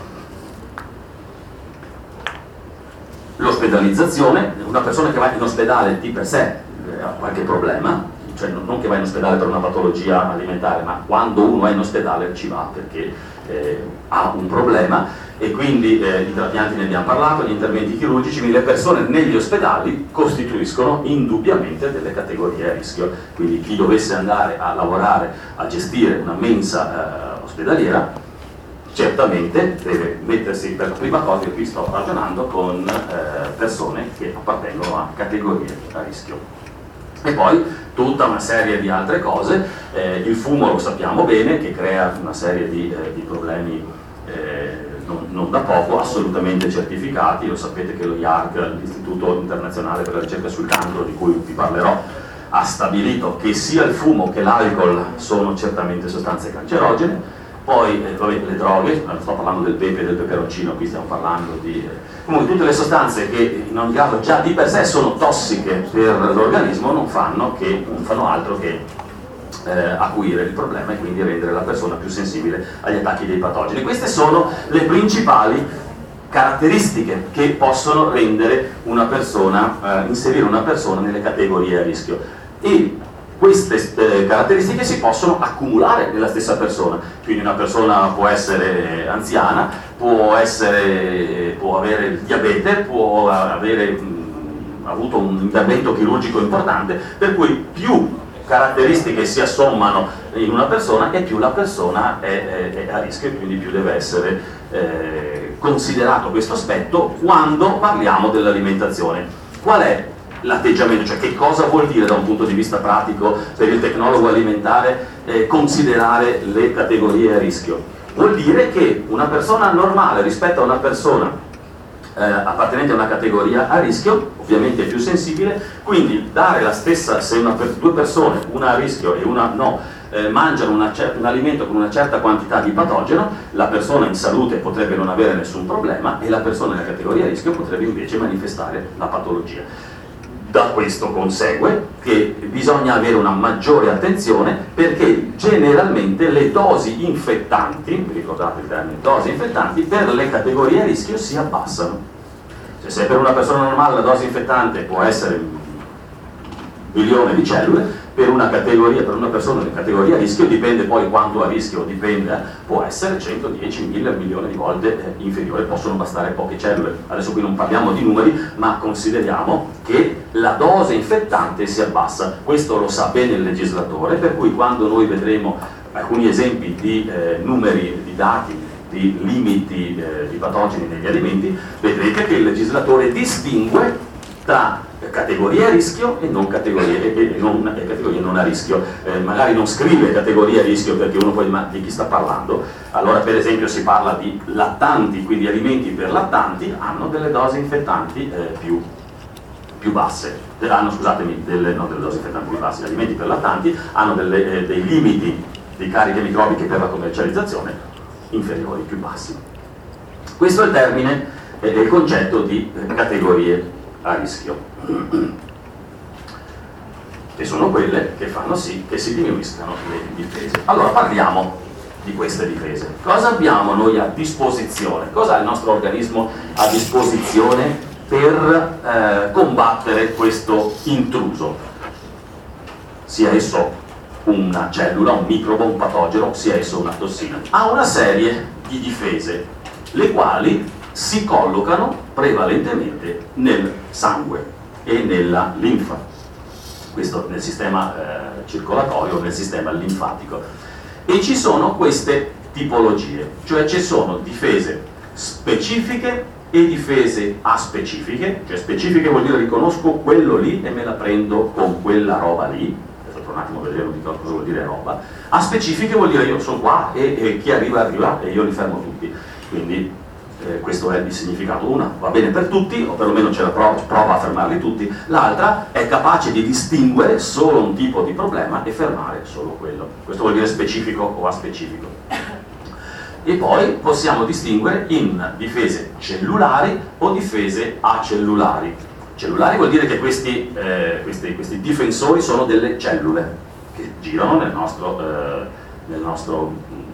L'ospedalizzazione, una persona che va in ospedale di per sé ha qualche problema, cioè non che va in ospedale per una patologia alimentare, ma quando uno è in ospedale ci va perché eh, ha un problema, e quindi eh, i trapianti ne abbiamo parlato, gli interventi chirurgici, quindi le persone negli ospedali costituiscono indubbiamente delle categorie a rischio, quindi chi dovesse andare a lavorare, a gestire una mensa eh, ospedaliera, certamente deve mettersi per la prima cosa, e qui sto ragionando con eh, persone che appartengono a categorie a rischio. E poi tutta una serie di altre cose, eh, il fumo lo sappiamo bene che crea una serie di, eh, di problemi eh, non, non da poco, assolutamente certificati. Lo sapete che lo I A R C, l'Istituto Internazionale per la Ricerca sul Cancro, di cui vi parlerò, ha stabilito che sia il fumo che l'alcol sono certamente sostanze cancerogene. Poi eh, vabbè, le droghe, non sto parlando del pepe e del peperoncino, qui stiamo parlando di eh, comunque tutte le sostanze che in ogni caso già di per sé sono tossiche per l'organismo, non fanno, che, non fanno altro che eh, acuire il problema e quindi rendere la persona più sensibile agli attacchi dei patogeni. Queste sono le principali caratteristiche che possono rendere una persona, eh, inserire una persona nelle categorie a rischio. E queste eh, caratteristiche si possono accumulare nella stessa persona, quindi una persona può essere anziana, può, essere, può avere il diabete, può avere mh, avuto un intervento chirurgico importante, per cui più caratteristiche si assommano in una persona e più la persona è, è, è a rischio e quindi più deve essere eh, considerato questo aspetto quando parliamo dell'alimentazione. Qual è l'atteggiamento? Cioè che cosa vuol dire da un punto di vista pratico per il tecnologo alimentare eh, considerare le categorie a rischio? Vuol dire che una persona normale rispetto a una persona eh, appartenente a una categoria a rischio, ovviamente è più sensibile, quindi dare la stessa, se una, per due persone, una a rischio e una no, eh, mangiano una un alimento con una certa quantità di patogeno, la persona in salute potrebbe non avere nessun problema e la persona nella categoria a rischio potrebbe invece manifestare la patologia. Da questo consegue che bisogna avere una maggiore attenzione perché generalmente le dosi infettanti, ricordate il termine dosi infettanti, per le categorie a rischio si abbassano. Cioè, se per una persona normale la dose infettante può essere un milione di cellule, per una categoria, per una persona in categoria a rischio, dipende poi quanto a rischio dipende, può essere centodieci mila milioni di volte eh, inferiore, possono bastare poche cellule. Adesso qui non parliamo di numeri, ma consideriamo che la dose infettante si abbassa. Questo lo sa bene il legislatore, per cui quando noi vedremo alcuni esempi di eh, numeri, di dati, di limiti eh, di patogeni negli alimenti, vedrete che il legislatore distingue tra categorie a rischio e non categorie, e non, e categorie non a rischio. Eh, magari non scrive categorie a rischio perché uno poi ma di chi sta parlando. Allora per esempio si parla di lattanti, quindi alimenti per lattanti hanno delle dosi infettanti eh, più, più basse, hanno, scusatemi, delle, no, delle dosi infettanti più basse. Gli alimenti per lattanti hanno delle, eh, dei limiti di cariche microbiche per la commercializzazione inferiori, più bassi. Questo è il termine e eh, il concetto di eh, categorie a rischio, che sono quelle che fanno sì che si diminuiscano le difese. Allora parliamo di queste difese. Cosa abbiamo noi a disposizione? Cosa ha il nostro organismo a disposizione per eh, combattere questo intruso? Sia esso una cellula, un microbo, un patogeno, sia esso una tossina. Ha una serie di difese, le quali si collocano prevalentemente nel sangue e nella linfa, questo nel sistema eh, circolatorio, nel sistema linfatico. E ci sono queste tipologie, cioè ci sono difese specifiche e difese aspecifiche, cioè specifiche vuol dire riconosco quello lì e me la prendo con quella roba lì, adesso tra un attimo vedremo di cosa vuol dire roba. Aspecifiche vuol dire io sono qua e, e chi arriva arriva e io li fermo tutti, quindi Eh, questo è il significato. Una va bene per tutti, o perlomeno ce la prova, prova a fermarli tutti, l'altra è capace di distinguere solo un tipo di problema e fermare solo quello. Questo vuol dire specifico o aspecifico. E poi possiamo distinguere in difese cellulari o difese acellulari. Cellulari vuol dire che questi, eh, questi, questi difensori sono delle cellule che girano nel nostro, eh, nel nostro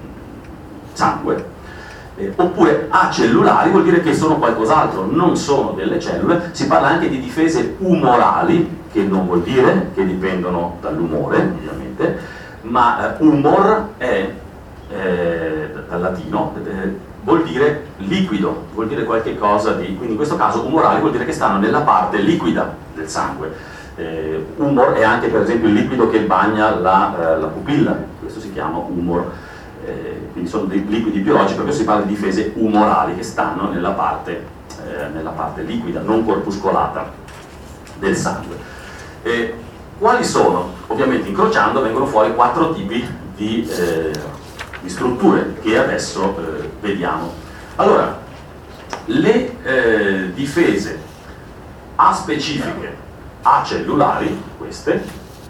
sangue. Eh, oppure acellulari vuol dire che sono qualcos'altro, non sono delle cellule. Si parla anche di difese umorali, che non vuol dire che dipendono dall'umore, ovviamente, ma eh, umor è, eh, dal latino, eh, vuol dire liquido, vuol dire qualche cosa di... quindi in questo caso umorali vuol dire che stanno nella parte liquida del sangue. Eh, umor è anche per esempio il liquido che bagna la, eh, la pupilla, questo si chiama umor. Eh, quindi sono dei liquidi biologici, perché si parla di difese umorali che stanno nella parte, eh, nella parte liquida, non corpuscolata del sangue. Eh, quali sono? Ovviamente incrociando vengono fuori quattro tipi di, eh, di strutture che adesso eh, vediamo. Allora, le eh, difese aspecifiche acellulari, queste,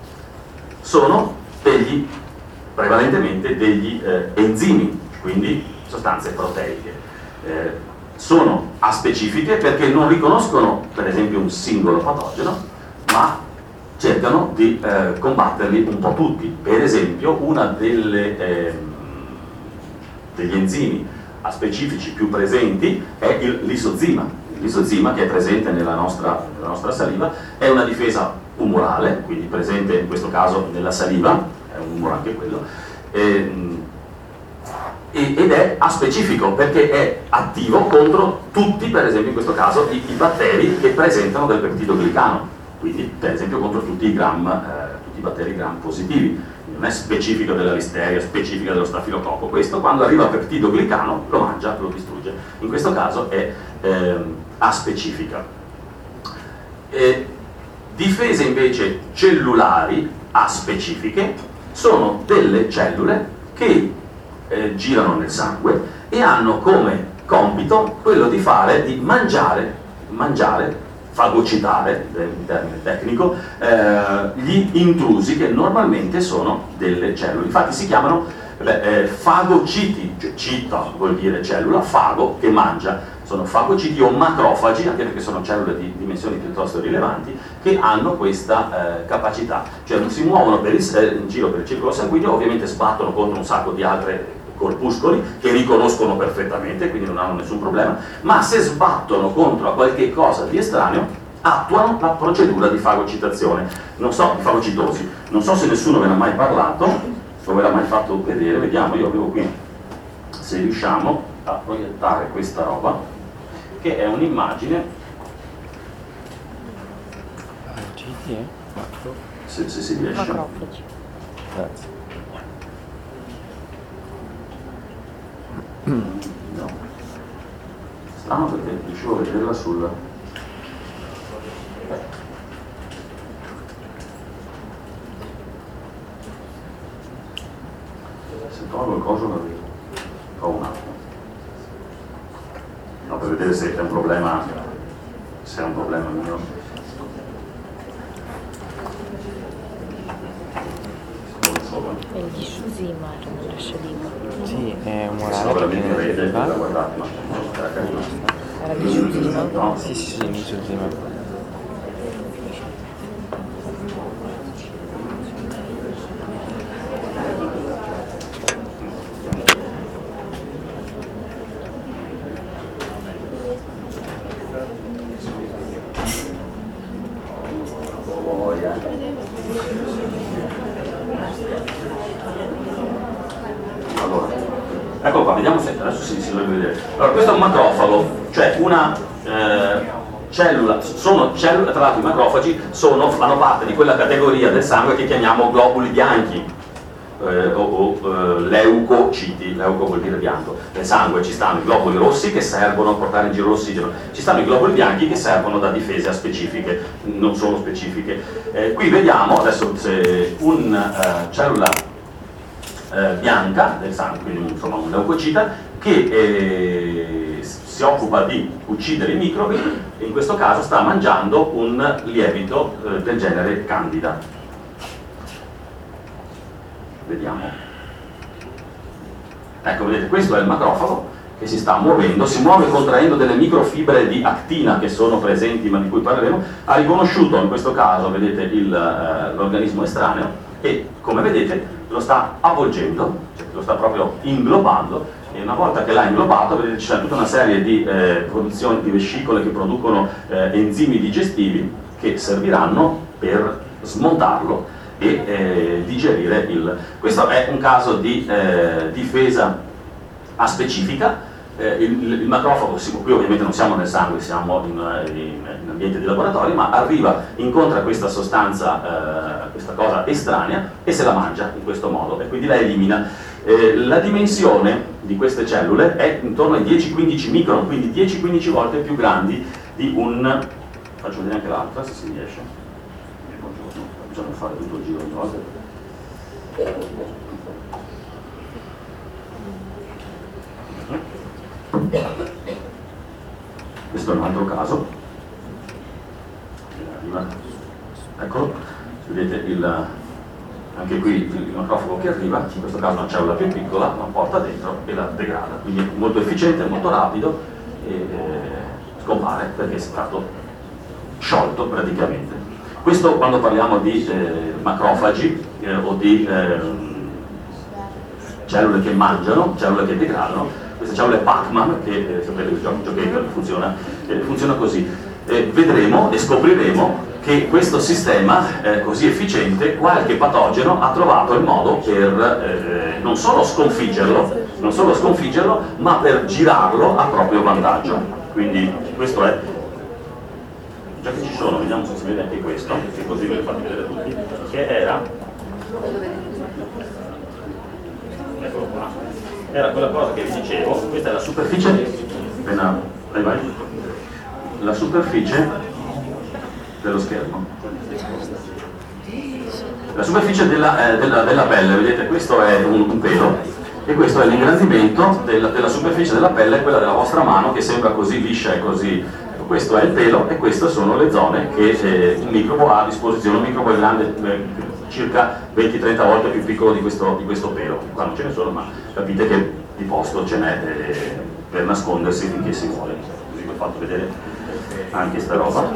sono degli prevalentemente degli eh, enzimi, quindi sostanze proteiche. Eh, sono aspecifiche perché non riconoscono per esempio un singolo patogeno, ma cercano di eh, combatterli un po' tutti. Per esempio una delle, eh, degli enzimi aspecifici più presenti è il lisozima. Il lisozima, che è presente nella nostra, nella nostra saliva, è una difesa umorale, quindi presente in questo caso nella saliva, è un umore anche quello, eh, ed è aspecifico perché è attivo contro tutti, per esempio in questo caso, i, i batteri che presentano del peptidoglicano, quindi per esempio contro tutti i gram, eh, tutti i batteri gram positivi, non è specifica della listeria, specifica dello stafilococco. Questo quando arriva a peptidoglicano lo mangia, lo distrugge. In questo caso è ehm, aspecifica. E difese invece cellulari aspecifiche sono delle cellule che eh, girano nel sangue e hanno come compito quello di fare, di mangiare, mangiare, fagocitare, in termine tecnico, eh, gli intrusi che normalmente sono delle cellule. Infatti si chiamano beh, eh, fagociti, cioè cita vuol dire cellula, fago che mangia, sono fagociti o macrofagi, anche perché sono cellule di dimensioni piuttosto rilevanti, che hanno questa eh, capacità, cioè si muovono per il, eh, in giro per il circolo sanguigno, ovviamente sbattono contro un sacco di altre corpuscoli che riconoscono perfettamente, quindi non hanno nessun problema, ma se sbattono contro a qualche cosa di estraneo attuano la procedura di fagocitazione, non so, di fagocitosi. Non so se nessuno ve ne ha mai parlato o ve l'ha mai fatto vedere. Vediamo, io avevo qui, se riusciamo a proiettare questa roba, che è un'immagine, se, se si riesce. Grazie. No, strano perché riuscivo a vederla sul... se trovo il coso la vedo, trovo un attimo, no, per vedere se è un problema, se è un problema mio. È il disciusima, non lascia dire. Sì, è un Sono morale veramente perché rete, non la si guardate, ma era carino. Era disciusima? No? Sì, sì, sì, disciusima. Ecco qua, vediamo se adesso si, si dovrebbe vedere. Allora, questo è un macrofago, cioè una eh, cellula, sono cellule, tra l'altro i macrofagi sono, fanno parte di quella categoria del sangue che chiamiamo globuli bianchi eh, o, o eh, leucociti, leuco vuol dire bianco. Nel sangue ci stanno i globuli rossi che servono a portare in giro l'ossigeno, ci stanno i globuli bianchi che servono da difese specifiche, non sono specifiche. Eh, qui vediamo adesso se una uh, cellula Eh, bianca del sangue, quindi insomma un leucocita che eh, si occupa di uccidere i microbi, in questo caso sta mangiando un lievito eh, del genere Candida. Vediamo. Ecco, vedete, questo è il macrofago che si sta muovendo, si muove contraendo delle microfibre di actina che sono presenti, ma di cui parleremo. Ha riconosciuto in questo caso, vedete, il, eh, l'organismo estraneo e, come vedete, lo sta avvolgendo, cioè lo sta proprio inglobando, e una volta che l'ha inglobato, vedete, c'è tutta una serie di eh, produzioni di vescicole che producono eh, enzimi digestivi che serviranno per smontarlo e eh, digerire il... Questo è un caso di eh, difesa aspecifica. Eh, il, il macrofago, qui ovviamente non siamo nel sangue, siamo in, in, in ambiente di laboratorio, ma arriva, incontra questa sostanza, eh, questa cosa estranea e se la mangia in questo modo e quindi la elimina. Eh, la dimensione di queste cellule è intorno ai dieci quindici micron, quindi dieci quindici volte più grandi di un... faccio vedere anche l'altra se si riesce, bisogna fare tutto il giro di cose. Questo è un altro caso, eccolo, vedete il, anche qui il macrofago che arriva, in questo caso una cellula più piccola, la porta dentro e la degrada, quindi molto efficiente, molto rapido e eh, scompare perché è stato sciolto praticamente. Questo quando parliamo di eh, macrofagi eh, o di eh, cellule che mangiano, cellule che degradano. Questa cellula è Pac-Man, che eh, sapete il gioco funziona, eh, funziona così. Eh, vedremo e scopriremo che questo sistema eh, così efficiente, qualche patogeno ha trovato il modo per eh, non solo sconfiggerlo, non solo sconfiggerlo, ma per girarlo a proprio vantaggio. Quindi questo è già che ci sono, vediamo se si vede anche questo, che così ve lo fate vedere tutti, che era, eccolo qua, era quella cosa che vi dicevo, questa è la superficie, appena, vai, vai, la superficie dello schermo. La superficie della, eh, della, della pelle, vedete, questo è un, un pelo e questo è l'ingrandimento della, della superficie della pelle, quella della vostra mano che sembra così liscia e così. Questo è il pelo e queste sono le zone che eh, un microbo ha a disposizione. Un microbo è grande, eh, circa venti trenta volte più piccolo di questo, di questo pelo. Qua non ce ne sono, ma capite che di posto ce n'è eh, per nascondersi finché si vuole. Così vi ho fatto vedere anche sta roba.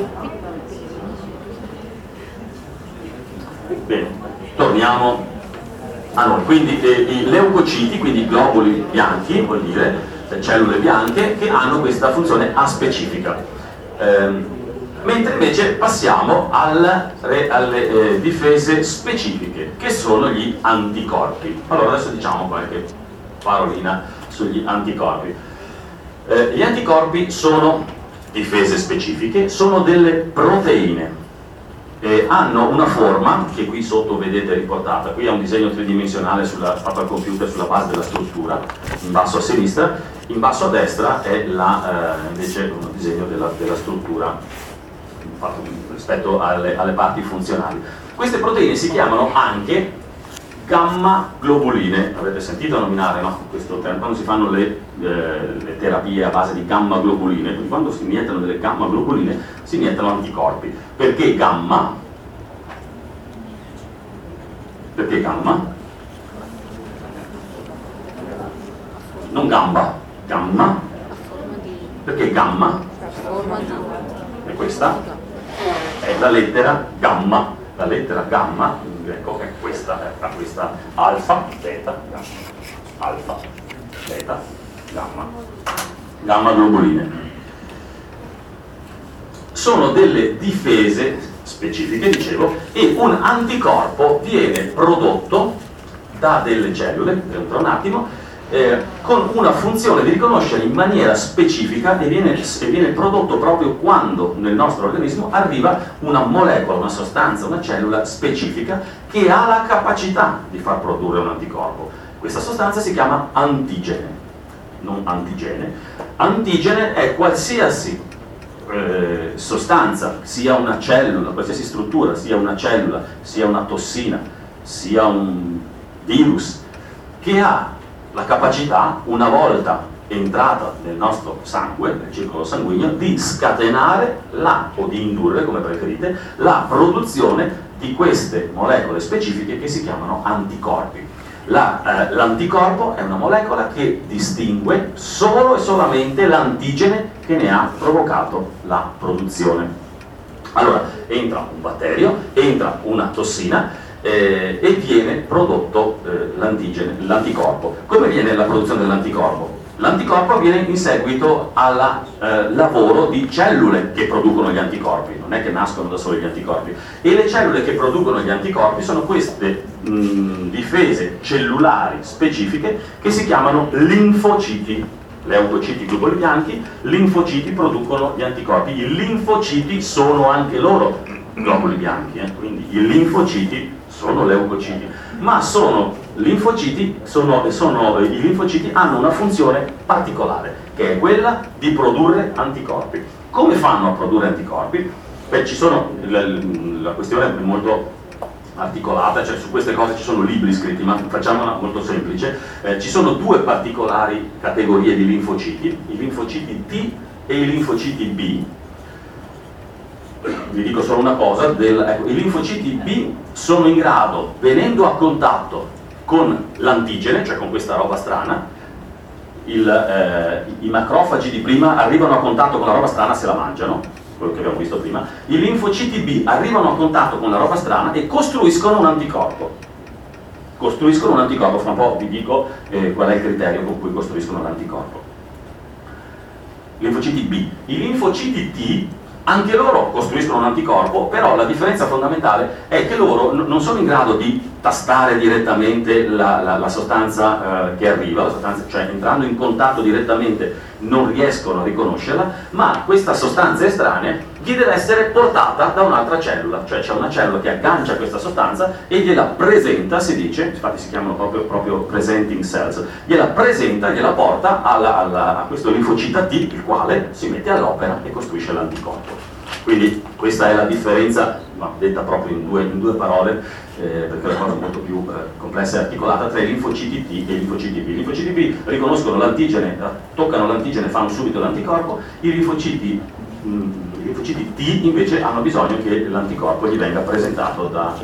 Bene, torniamo a noi. Quindi eh, i leucociti, quindi globuli bianchi, vuol dire eh, cellule bianche che hanno questa funzione aspecifica. Ehm, mentre invece passiamo al, re, alle eh, difese specifiche, che sono gli anticorpi. Allora adesso diciamo qualche parolina sugli anticorpi. Eh, gli anticorpi sono difese specifiche, sono delle proteine. Eh, hanno una forma che qui sotto vedete riportata, qui è un disegno tridimensionale sulla, fatto al computer sulla base della struttura, in basso a sinistra, in basso a destra è la, eh, invece un disegno della, della struttura fatto rispetto alle, alle parti funzionali. Queste proteine si chiamano anche gamma globuline, avete sentito nominare, no? Questo termine, quando si fanno le, eh, le terapie a base di gamma globuline, quindi quando si iniettano delle gamma globuline si iniettano anticorpi. Perché gamma? Perché gamma? Non gamba, gamma. Perché gamma? E questa è la lettera gamma. La lettera gamma in greco è questa, è questa alfa, beta, gamma, alfa, beta, gamma, gamma globuline. Sono delle difese specifiche, dicevo, e un anticorpo viene prodotto da delle cellule, dentro un attimo, eh, con una funzione di riconoscere in maniera specifica e viene, e viene prodotto proprio quando nel nostro organismo arriva una molecola, una sostanza, una cellula specifica che ha la capacità di far produrre un anticorpo. Questa sostanza si chiama antigene, non antigene. Antigene è qualsiasi eh, sostanza, sia una cellula, qualsiasi struttura, sia una cellula, sia una tossina, sia un virus, che ha la capacità, una volta entrata nel nostro sangue, nel circolo sanguigno, di scatenare la, o di indurre, come preferite, la produzione di queste molecole specifiche che si chiamano anticorpi. La, eh, l'anticorpo è una molecola che distingue solo e solamente l'antigene che ne ha provocato la produzione. Allora, entra un batterio, entra una tossina, Eh, e viene prodotto eh, l'antigene, l'anticorpo. Come viene la produzione dell'anticorpo? L'anticorpo avviene in seguito al eh, lavoro di cellule che producono gli anticorpi, non è che nascono da soli gli anticorpi, e le cellule che producono gli anticorpi sono queste mh, difese cellulari specifiche che si chiamano linfociti. Leucociti globuli bianchi, linfociti producono gli anticorpi. I linfociti sono anche loro globuli bianchi, eh? Quindi i linfociti sono leucociti, ma sono linfociti, sono, sono, i linfociti hanno una funzione particolare, che è quella di produrre anticorpi. Come fanno a produrre anticorpi? Beh, ci sono, la, la questione è molto articolata, cioè su queste cose ci sono libri scritti, ma facciamola molto semplice. Eh, ci sono due particolari categorie di linfociti, i linfociti T e i linfociti B. Vi dico solo una cosa, del, ecco, i linfociti B sono in grado, venendo a contatto con l'antigene, cioè con questa roba strana, il, eh, i macrofagi di prima arrivano a contatto con la roba strana se la mangiano, quello che abbiamo visto prima. I linfociti B arrivano a contatto con la roba strana e costruiscono un anticorpo. Costruiscono un anticorpo, fra un po' vi dico eh, qual è il criterio con cui costruiscono l'anticorpo. Linfociti B. I linfociti T anche loro costruiscono un anticorpo, però la differenza fondamentale è che loro n- non sono in grado di tastare direttamente la, la, la sostanza eh, che arriva, la sostanza, cioè entrando in contatto direttamente non riescono a riconoscerla, ma questa sostanza estranea gli deve essere portata da un'altra cellula, cioè c'è una cellula che aggancia questa sostanza e gliela presenta, si dice, infatti si chiamano proprio, proprio presenting cells, gliela presenta, gliela porta alla, alla, a questo linfocita T, il quale si mette all'opera e costruisce l'anticorpo. Quindi questa è la differenza, ma detta proprio in due, in due parole, eh, perché la cosa è molto più eh, complessa e articolata, tra i linfociti T e i linfociti B. I linfociti B riconoscono l'antigene, toccano l'antigene, fanno subito l'anticorpo, i linfociti, mh, i linfociti T invece hanno bisogno che l'anticorpo gli venga presentato da...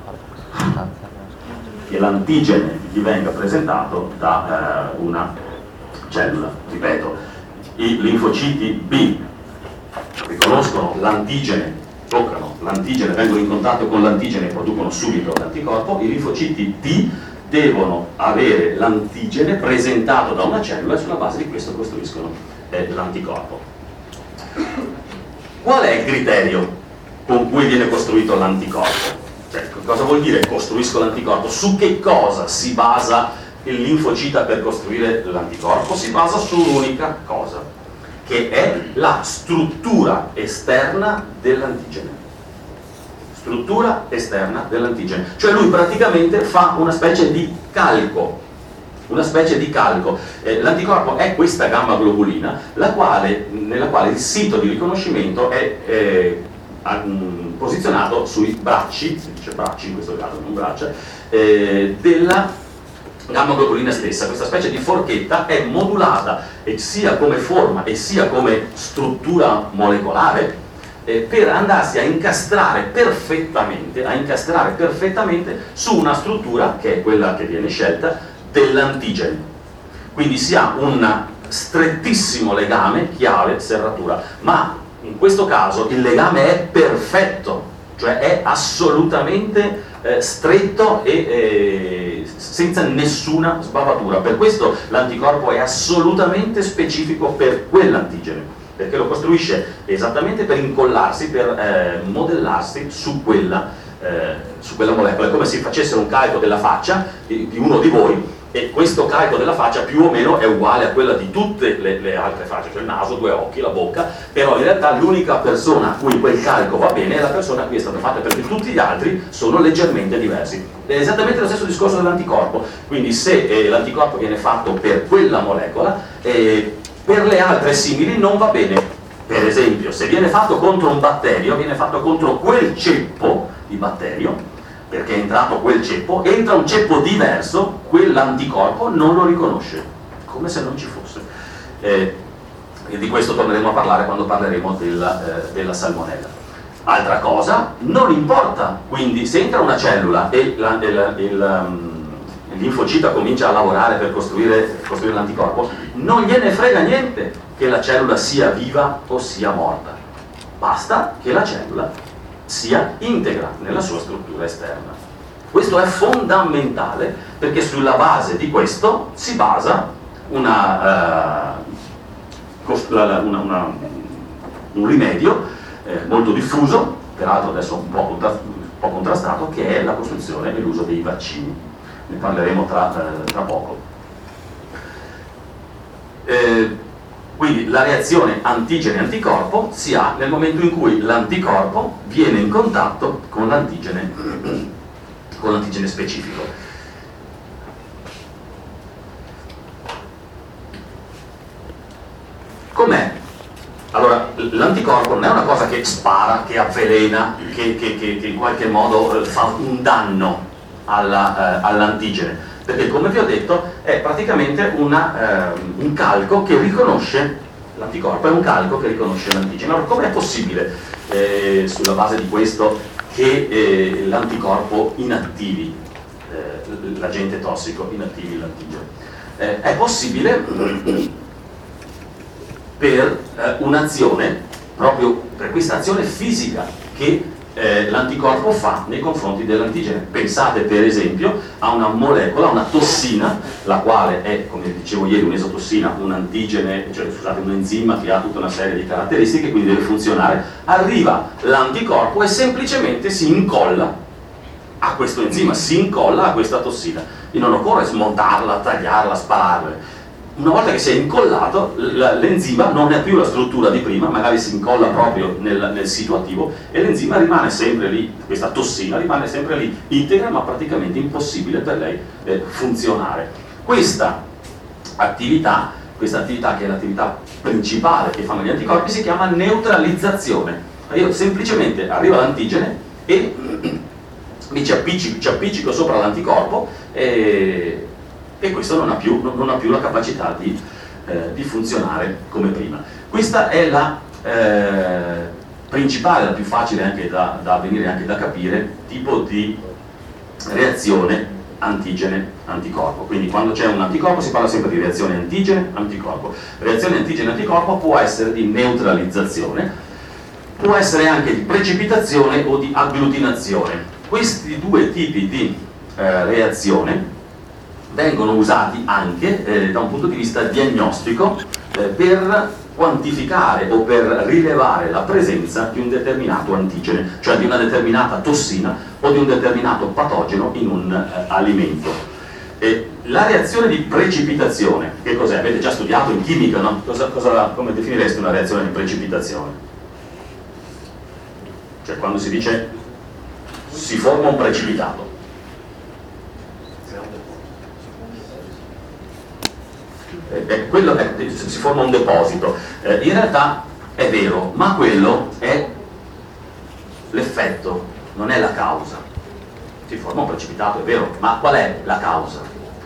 che l'antigene gli venga presentato da eh, una cellula. Ripeto, i linfociti B riconoscono l'antigene, toccano l'antigene, vengono in contatto con l'antigene e producono subito l'anticorpo. I linfociti T devono avere l'antigene presentato da una cellula e sulla base di questo costruiscono eh, l'anticorpo. Qual è il criterio con cui viene costruito l'anticorpo? Cioè, cosa vuol dire costruisco l'anticorpo? Su che cosa si basa il linfocita per costruire l'anticorpo? Si basa su un'unica cosa, che è la struttura esterna dell'antigene. Struttura esterna dell'antigene. Cioè lui praticamente fa una specie di calco, una specie di calco. Eh, l'anticorpo è questa gamma globulina, la quale, nella quale il sito di riconoscimento è eh, um, posizionato sui bracci, si dice bracci in questo caso, non braccia, eh, della gamma globulina stessa. Questa specie di forchetta è modulata e sia come forma e sia come struttura molecolare eh, per andarsi a incastrare perfettamente, a incastrare perfettamente su una struttura che è quella che viene scelta dell'antigene. Quindi si ha un strettissimo legame chiave-serratura, ma in questo caso il legame è perfetto, cioè è assolutamente eh, stretto e eh, senza nessuna sbavatura. Per questo l'anticorpo è assolutamente specifico per quell'antigene, perché lo costruisce esattamente per incollarsi, per eh, modellarsi su quella, eh, su quella molecola. È come se facessero un calco della faccia di, di uno di voi, e questo calco della faccia più o meno è uguale a quella di tutte le, le altre facce, cioè il naso, due occhi, la bocca, però in realtà l'unica persona a cui quel calco va bene è la persona a cui è stata fatta, perché tutti gli altri sono leggermente diversi. È esattamente lo stesso discorso dell'anticorpo, quindi se eh, l'anticorpo viene fatto per quella molecola, eh, per le altre simili non va bene. Per esempio, se viene fatto contro un batterio, viene fatto contro quel ceppo di batterio, perché è entrato quel ceppo, entra un ceppo diverso, quell'anticorpo non lo riconosce, come se non ci fosse. Eh, e di questo torneremo a parlare quando parleremo della, eh, della salmonella. Altra cosa, non importa, quindi se entra una cellula e la, il, il, um, il linfocita comincia a lavorare per costruire, costruire l'anticorpo, non gliene frega niente che la cellula sia viva o sia morta, basta che la cellula sia integra nella sua struttura esterna. Questo è fondamentale, perché sulla base di questo si basa una, uh, una, una, un rimedio eh, molto diffuso, peraltro adesso un po', contra, un po' contrastato, che è la costruzione e l'uso dei vaccini. Ne parleremo tra, uh, tra poco. Eh, Quindi la reazione antigene-anticorpo si ha nel momento in cui l'anticorpo viene in contatto con l'antigene, con l'antigene specifico. Com'è? Allora, l'anticorpo non è una cosa che spara, che avvelena, che, che, che, che in qualche modo fa un danno alla, eh, all'antigene. Perché, come vi ho detto, è praticamente una, eh, un calco che riconosce l'anticorpo, è un calco che riconosce l'antigene. Allora, com'è possibile, eh, sulla base di questo, che eh, l'anticorpo inattivi eh, l'agente tossico, inattivi l'antigene? Eh, è possibile per eh, un'azione, proprio per questa azione fisica che Eh, l'anticorpo fa nei confronti dell'antigene. Pensate per esempio a una molecola, una tossina, la quale è, come dicevo ieri, un'esotossina, un antigene, cioè scusate, un enzima che ha tutta una serie di caratteristiche, quindi deve funzionare. Arriva l'anticorpo e semplicemente si incolla a questo enzima, si incolla a questa tossina e non occorre smontarla, tagliarla, spararla. Una volta che si è incollato, l'enzima non è più la struttura di prima, magari si incolla proprio nel, nel sito attivo e l'enzima rimane sempre lì, questa tossina rimane sempre lì, integra ma praticamente impossibile per lei eh, funzionare. Questa attività, questa attività che è l'attività principale che fanno gli anticorpi si chiama neutralizzazione. Io semplicemente arrivo all'antigene e mi ci appiccico, ci appiccico sopra l'anticorpo e e questo non ha più, non ha più la capacità di, eh, di funzionare come prima. Questa è la eh, principale, la più facile anche da, da avvenire, anche da capire, tipo di reazione antigene-anticorpo. Quindi quando c'è un anticorpo si parla sempre di reazione antigene-anticorpo. Reazione antigene-anticorpo può essere di neutralizzazione, può essere anche di precipitazione o di agglutinazione. Questi due tipi di eh, reazione vengono usati anche eh, da un punto di vista diagnostico eh, per quantificare o per rilevare la presenza di un determinato antigene, cioè di una determinata tossina o di un determinato patogeno in un eh, alimento. E la reazione di precipitazione, che cos'è? Avete già studiato in chimica, no? Cosa, cosa, come definireste una reazione di precipitazione? Cioè quando si dice si forma un precipitato. Eh, quello è, si forma un deposito. Eh, in realtà è vero, ma quello è l'effetto, non è la causa. Si forma un precipitato, è vero, ma qual è la causa?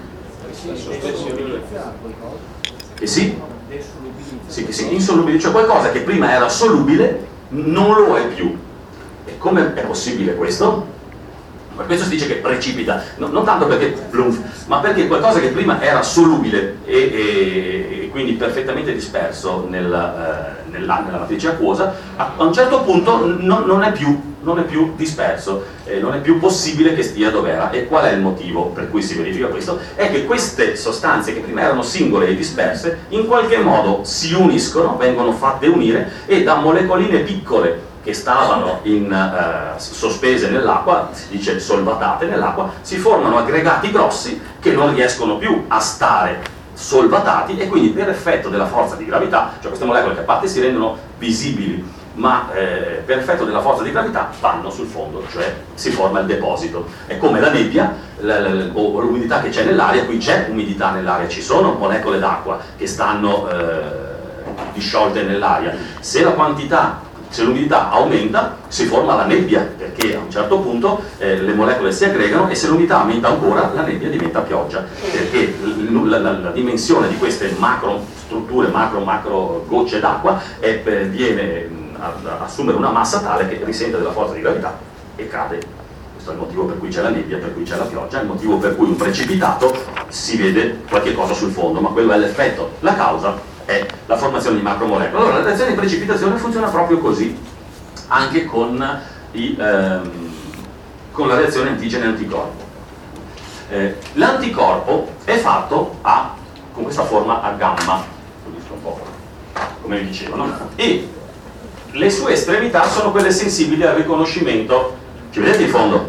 Che sì? Sì, che sì, insolubile, cioè qualcosa che prima era solubile non lo è più. E come è possibile questo? Per questo si dice che precipita, no, non tanto perché plumf, ma perché qualcosa che prima era solubile e, e, e quindi perfettamente disperso nel, eh, nella, nella matrice acquosa, a, a un certo punto non, non, è, più, non è più disperso, eh, non è più possibile che stia dove era. E qual è il motivo per cui si verifica questo? È che queste sostanze che prima erano singole e disperse, in qualche modo si uniscono, vengono fatte unire e da molecoline piccole che stavano in, eh, sospese nell'acqua, si dice solvatate nell'acqua, si formano aggregati grossi che non riescono più a stare solvatati e quindi per effetto della forza di gravità, cioè queste molecole che a parte si rendono visibili, ma eh, per effetto della forza di gravità vanno sul fondo, cioè si forma il deposito. È come la nebbia o l'umidità che c'è nell'aria, qui c'è umidità nell'aria, ci sono molecole d'acqua che stanno eh, disciolte nell'aria. Se la quantità Se l'umidità aumenta si forma la nebbia, perché a un certo punto eh, le molecole si aggregano e se l'umidità aumenta ancora la nebbia diventa pioggia, perché la, la, la dimensione di queste macro strutture, macro macro gocce d'acqua eh, viene a, a assumere una massa tale che risente della forza di gravità e cade. Questo è il motivo per cui c'è la nebbia, per cui c'è la pioggia, è il motivo per cui un precipitato si vede qualche cosa sul fondo, ma quello è l'effetto. La causa è la formazione di macromolecole. Allora la reazione di precipitazione funziona proprio così, anche con, i, ehm, con la reazione antigene-anticorpo. Eh, l'anticorpo è fatto a, con questa forma a gamma, un po', come vi dicevo, no? E le sue estremità sono quelle sensibili al riconoscimento. Ci vedete in fondo?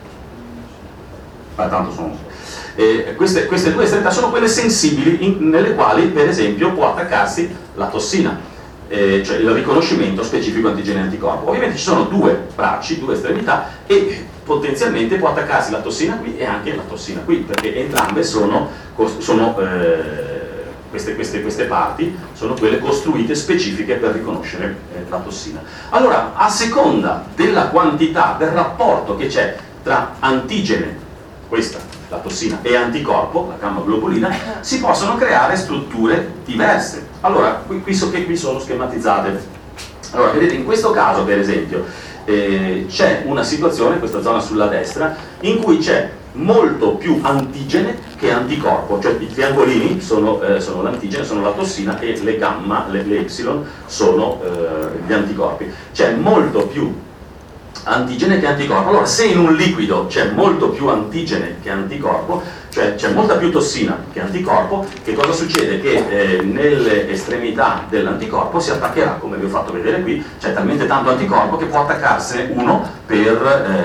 Ma tanto sono... Eh, queste, queste due estremità sono quelle sensibili in, nelle quali per esempio può attaccarsi la tossina, eh, cioè il riconoscimento specifico antigene-anticorpo. Ovviamente ci sono due bracci, due estremità e potenzialmente può attaccarsi la tossina qui e anche la tossina qui, perché entrambe sono, sono eh, queste, queste, queste parti sono quelle costruite specifiche per riconoscere eh, la tossina. Allora, a seconda della quantità, del rapporto che c'è tra antigene, questa la tossina, e anticorpo, la gamma globulina, si possono creare strutture diverse. Allora, qui, qui, so, che qui sono schematizzate. Allora, vedete, in questo caso, per esempio, eh, c'è una situazione, questa zona sulla destra, in cui c'è molto più antigene che anticorpo, cioè i triangolini sono, eh, sono l'antigene, sono la tossina, e le gamma, le, le epsilon, sono eh, gli anticorpi. C'è molto più antigene che anticorpo. Allora, se in un liquido c'è molto più antigene che anticorpo, cioè c'è molta più tossina che anticorpo, che cosa succede? Che eh, nelle estremità dell'anticorpo si attaccherà, come vi ho fatto vedere qui, c'è talmente tanto anticorpo che può attaccarsene uno per, eh,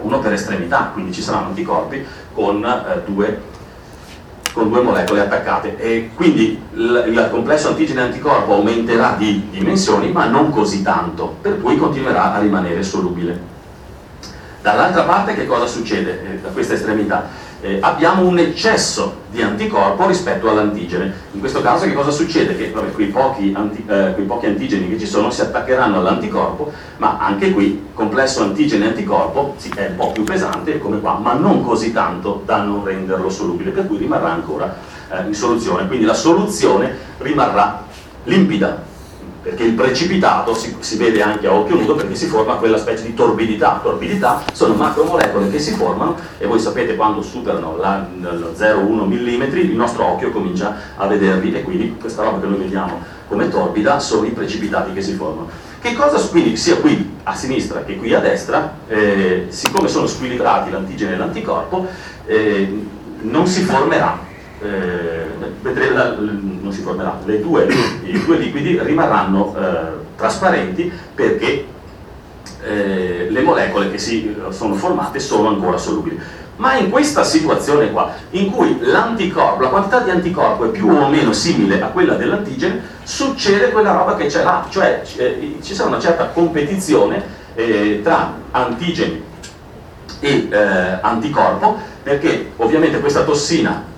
uno per estremità, quindi ci saranno anticorpi con eh, due con due molecole attaccate, e quindi il, il complesso antigene-anticorpo aumenterà di dimensioni, ma non così tanto, per cui continuerà a rimanere solubile. Dall'altra parte che cosa succede eh, da questa estremità? Eh, abbiamo un eccesso di anticorpo rispetto all'antigene. In questo caso che cosa succede? Che vabbè, quei, pochi anti, eh, quei pochi antigeni che ci sono si attaccheranno all'anticorpo, ma anche qui complesso antigene-anticorpo sì, è un po' più pesante come qua, ma non così tanto da non renderlo solubile, per cui rimarrà ancora eh, in soluzione. Quindi la soluzione rimarrà limpida, perché il precipitato si, si vede anche a occhio nudo, perché si forma quella specie di torbidità. Torbidità sono macromolecole che si formano, e voi sapete quando superano la, lo zero virgola uno millimetri il nostro occhio comincia a vederli, e quindi questa roba che noi vediamo come torbida sono i precipitati che si formano. Che cosa, quindi sia qui a sinistra che qui a destra, eh, siccome sono squilibrati l'antigene e l'anticorpo, eh, non si formerà Eh, vedrete la, non si formerà, le due, i due liquidi rimarranno eh, trasparenti, perché eh, le molecole che si sono formate sono ancora solubili. Ma in questa situazione qua, in cui l'anticorpo, la quantità di anticorpo è più o meno simile a quella dell'antigene, succede quella roba che c'è là, cioè eh, ci sarà una certa competizione eh, tra antigeni e eh, anticorpo, perché ovviamente questa tossina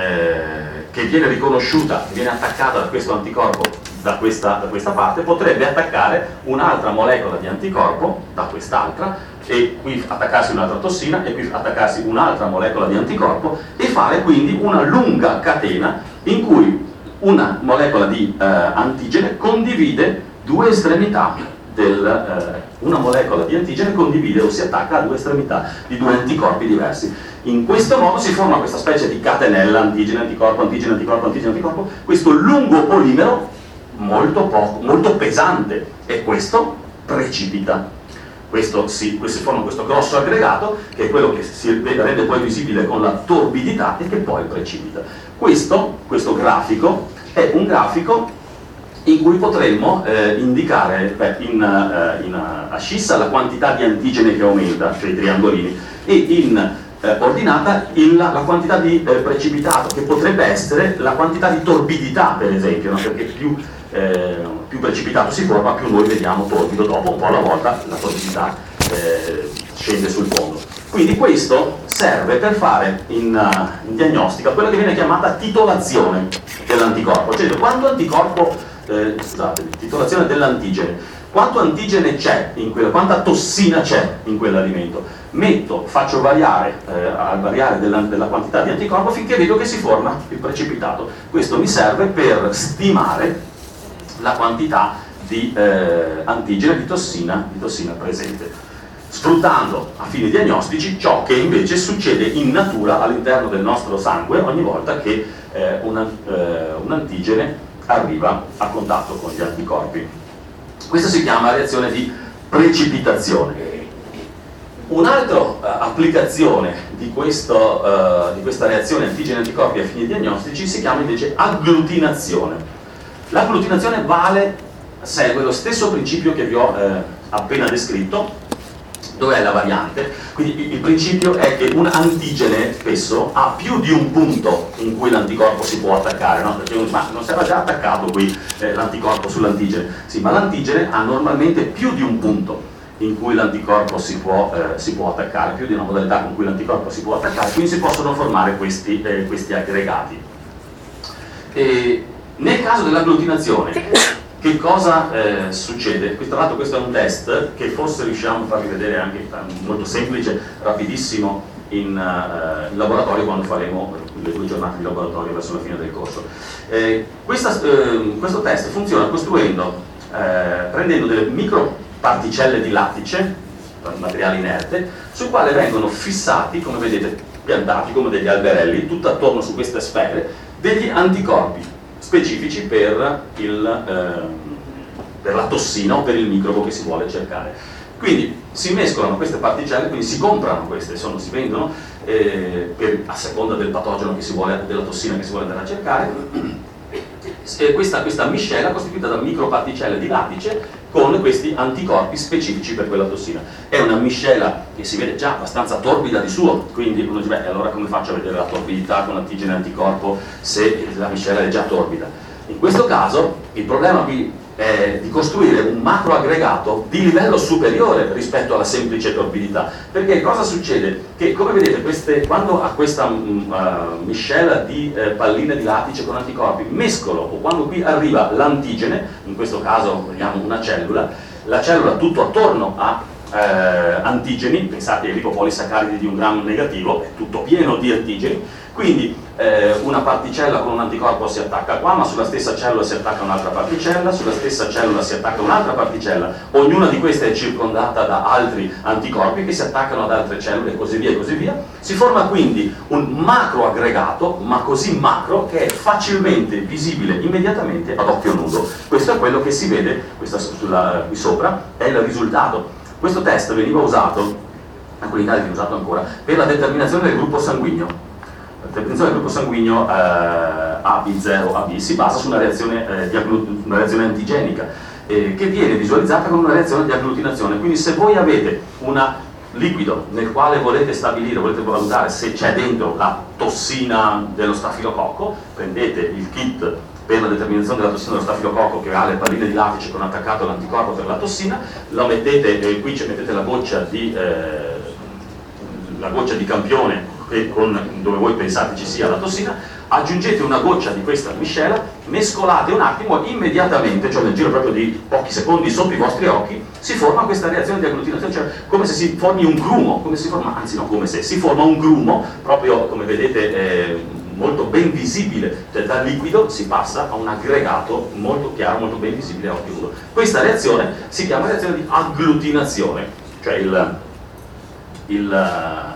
Eh, che viene riconosciuta, viene attaccata da questo anticorpo da questa, da questa parte, potrebbe attaccare un'altra molecola di anticorpo da quest'altra, e qui attaccarsi un'altra tossina, e qui attaccarsi un'altra molecola di anticorpo, e fare quindi una lunga catena in cui una molecola di eh, antigene condivide due estremità del, eh, una molecola di antigene condivide o si attacca a due estremità di due anticorpi diversi. In questo modo si forma questa specie di catenella antigene, anticorpo, antigene, anticorpo, antigene, anticorpo, questo lungo polimero molto, poco, molto pesante, e questo precipita. Questo si, si forma questo grosso aggregato, che è quello che si rende poi visibile con la torbidità e che poi precipita. Questo, questo grafico è un grafico in cui potremmo eh, indicare beh, in, uh, in uh, ascissa la quantità di antigene che aumenta, cioè i triangolini, e in eh, ordinata il, la quantità di eh, precipitato, che potrebbe essere la quantità di torbidità, per esempio, no? Perché più, eh, più precipitato si forma, più noi vediamo torbido. Dopo un po' alla volta la torbidità eh, scende sul fondo. Quindi questo serve per fare in, uh, in diagnostica quella che viene chiamata titolazione dell'anticorpo, cioè quanto anticorpo Eh, scusate, titolazione dell'antigene, quanto antigene c'è in quella, quanta tossina c'è in quell'alimento, metto, faccio variare eh, al variare della, della quantità di anticorpo finché vedo che si forma il precipitato. Questo mi serve per stimare la quantità di eh, antigene, di tossina, di tossina presente, sfruttando a fini diagnostici ciò che invece succede in natura all'interno del nostro sangue ogni volta che eh, una, eh, un antigene arriva a contatto con gli anticorpi. Questa si chiama reazione di precipitazione. Un'altra uh, applicazione di, questo, uh, di questa reazione antigene-anticorpi a fini diagnostici si chiama invece agglutinazione. L'agglutinazione vale, segue lo stesso principio che vi ho eh, appena descritto. Dov'è la variante? Quindi il principio è che un antigene spesso ha più di un punto in cui l'anticorpo si può attaccare, no? Perché ma non si era già attaccato qui eh, l'anticorpo sull'antigene? Sì, ma l'antigene ha normalmente più di un punto in cui l'anticorpo si può, eh, si può attaccare, più di una modalità con cui l'anticorpo si può attaccare, quindi si possono formare questi, eh, questi aggregati. E nel caso dell'agglutinazione, che cosa eh, succede? Tra l'altro questo è un test che forse riusciamo a farvi vedere anche molto semplice, rapidissimo in, uh, in laboratorio, quando faremo le due giornate di laboratorio verso la fine del corso. Eh, questa, eh, questo test funziona costruendo, eh, prendendo delle microparticelle di lattice, materiale inerte, sul quale vengono fissati, come vedete, piantati come degli alberelli, tutto attorno su queste sfere, degli anticorpi specifici per, il, eh, per la tossina o per il microbo che si vuole cercare. Quindi si mescolano queste particelle, quindi si comprano queste, sono, si vendono eh, per, a seconda del patogeno che si vuole, della tossina che si vuole andare a cercare. E questa, questa miscela costituita da microparticelle di lattice con questi anticorpi specifici per quella tossina. È una miscela che si vede già abbastanza torbida di suo, quindi uno dice, beh, allora come faccio a vedere la torbidità con antigene e anticorpo se la miscela è già torbida? In questo caso il problema qui è di costruire un macroaggregato di livello superiore rispetto alla semplice torbidità, perché cosa succede? Che come vedete queste, quando a questa uh, miscela di uh, palline di lattice con anticorpi mescolo, o quando qui arriva l'antigene, in questo caso vogliamo una cellula, la cellula tutto attorno a eh, antigeni, pensate ai lipopolisaccaridi di un grammo negativo, è tutto pieno di antigeni, quindi eh, una particella con un anticorpo si attacca qua, ma sulla stessa cellula si attacca un'altra particella, sulla stessa cellula si attacca un'altra particella, ognuna di queste è circondata da altri anticorpi che si attaccano ad altre cellule e così via e così via. Si forma quindi un macroaggregato, ma così macro che è facilmente visibile immediatamente ad occhio nudo. Questo è quello che si vede, questa sulla, qui sopra, è il risultato. Questo test veniva usato, alcuni casi viene usato ancora, per la determinazione del gruppo sanguigno. La determinazione del gruppo sanguigno eh, A B zero A B si basa su una reazione, eh, di una reazione antigenica eh, che viene visualizzata con una reazione di agglutinazione. Quindi se voi avete un liquido nel quale volete stabilire, volete valutare se c'è dentro la tossina dello stafilococco, prendete il kit per la determinazione della tossina dello stafilococco che ha le palline di lattice con attaccato l'anticorpo per la tossina, lo mettete, eh, qui ci mettete la goccia di, eh, la goccia di campione e con, dove voi pensate ci sia la tossina, aggiungete una goccia di questa miscela, mescolate un attimo, immediatamente, cioè nel giro proprio di pochi secondi sotto i vostri occhi, si forma questa reazione di agglutinazione, cioè come se si formi un grumo, come si forma, anzi no, come se si forma un grumo, proprio come vedete eh, molto ben visibile, cioè dal liquido si passa a un aggregato molto chiaro, molto ben visibile a occhio nudo. Questa reazione si chiama reazione di agglutinazione, cioè il, il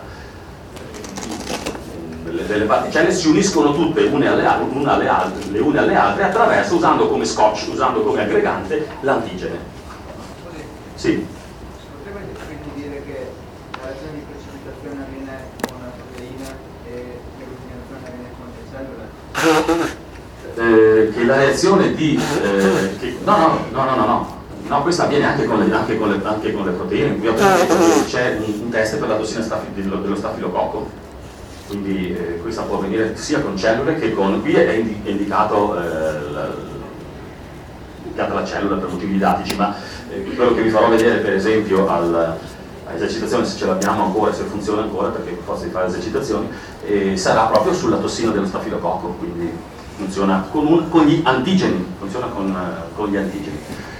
delle particelle si uniscono tutte une alle, una alle altre, le une alle altre attraverso, usando come scotch, usando come aggregante l'antigene. Sì. Potremmo quindi dire che la reazione di precipitazione avviene con la proteina e l'agglutinazione avviene con le cellule? Eh, che la reazione di... Eh, che, no, no, no, no, no, no. No, questo avviene anche con le, anche con le, anche con le proteine. Qui c'è un, un test per la tossina stafi, dello, dello stafilococco. Quindi eh, questa può avvenire sia con cellule che con... qui è, indi, è indicato eh, la, indicata la cellula per motivi didattici, ma eh, quello che vi farò vedere per esempio al, all'esercitazione, se ce l'abbiamo ancora, se funziona ancora, perché per forza di fare esercitazioni, eh, sarà proprio sulla tossina dello stafilococco, quindi funziona con, un, con gli antigeni, funziona con, uh, con gli antigeni.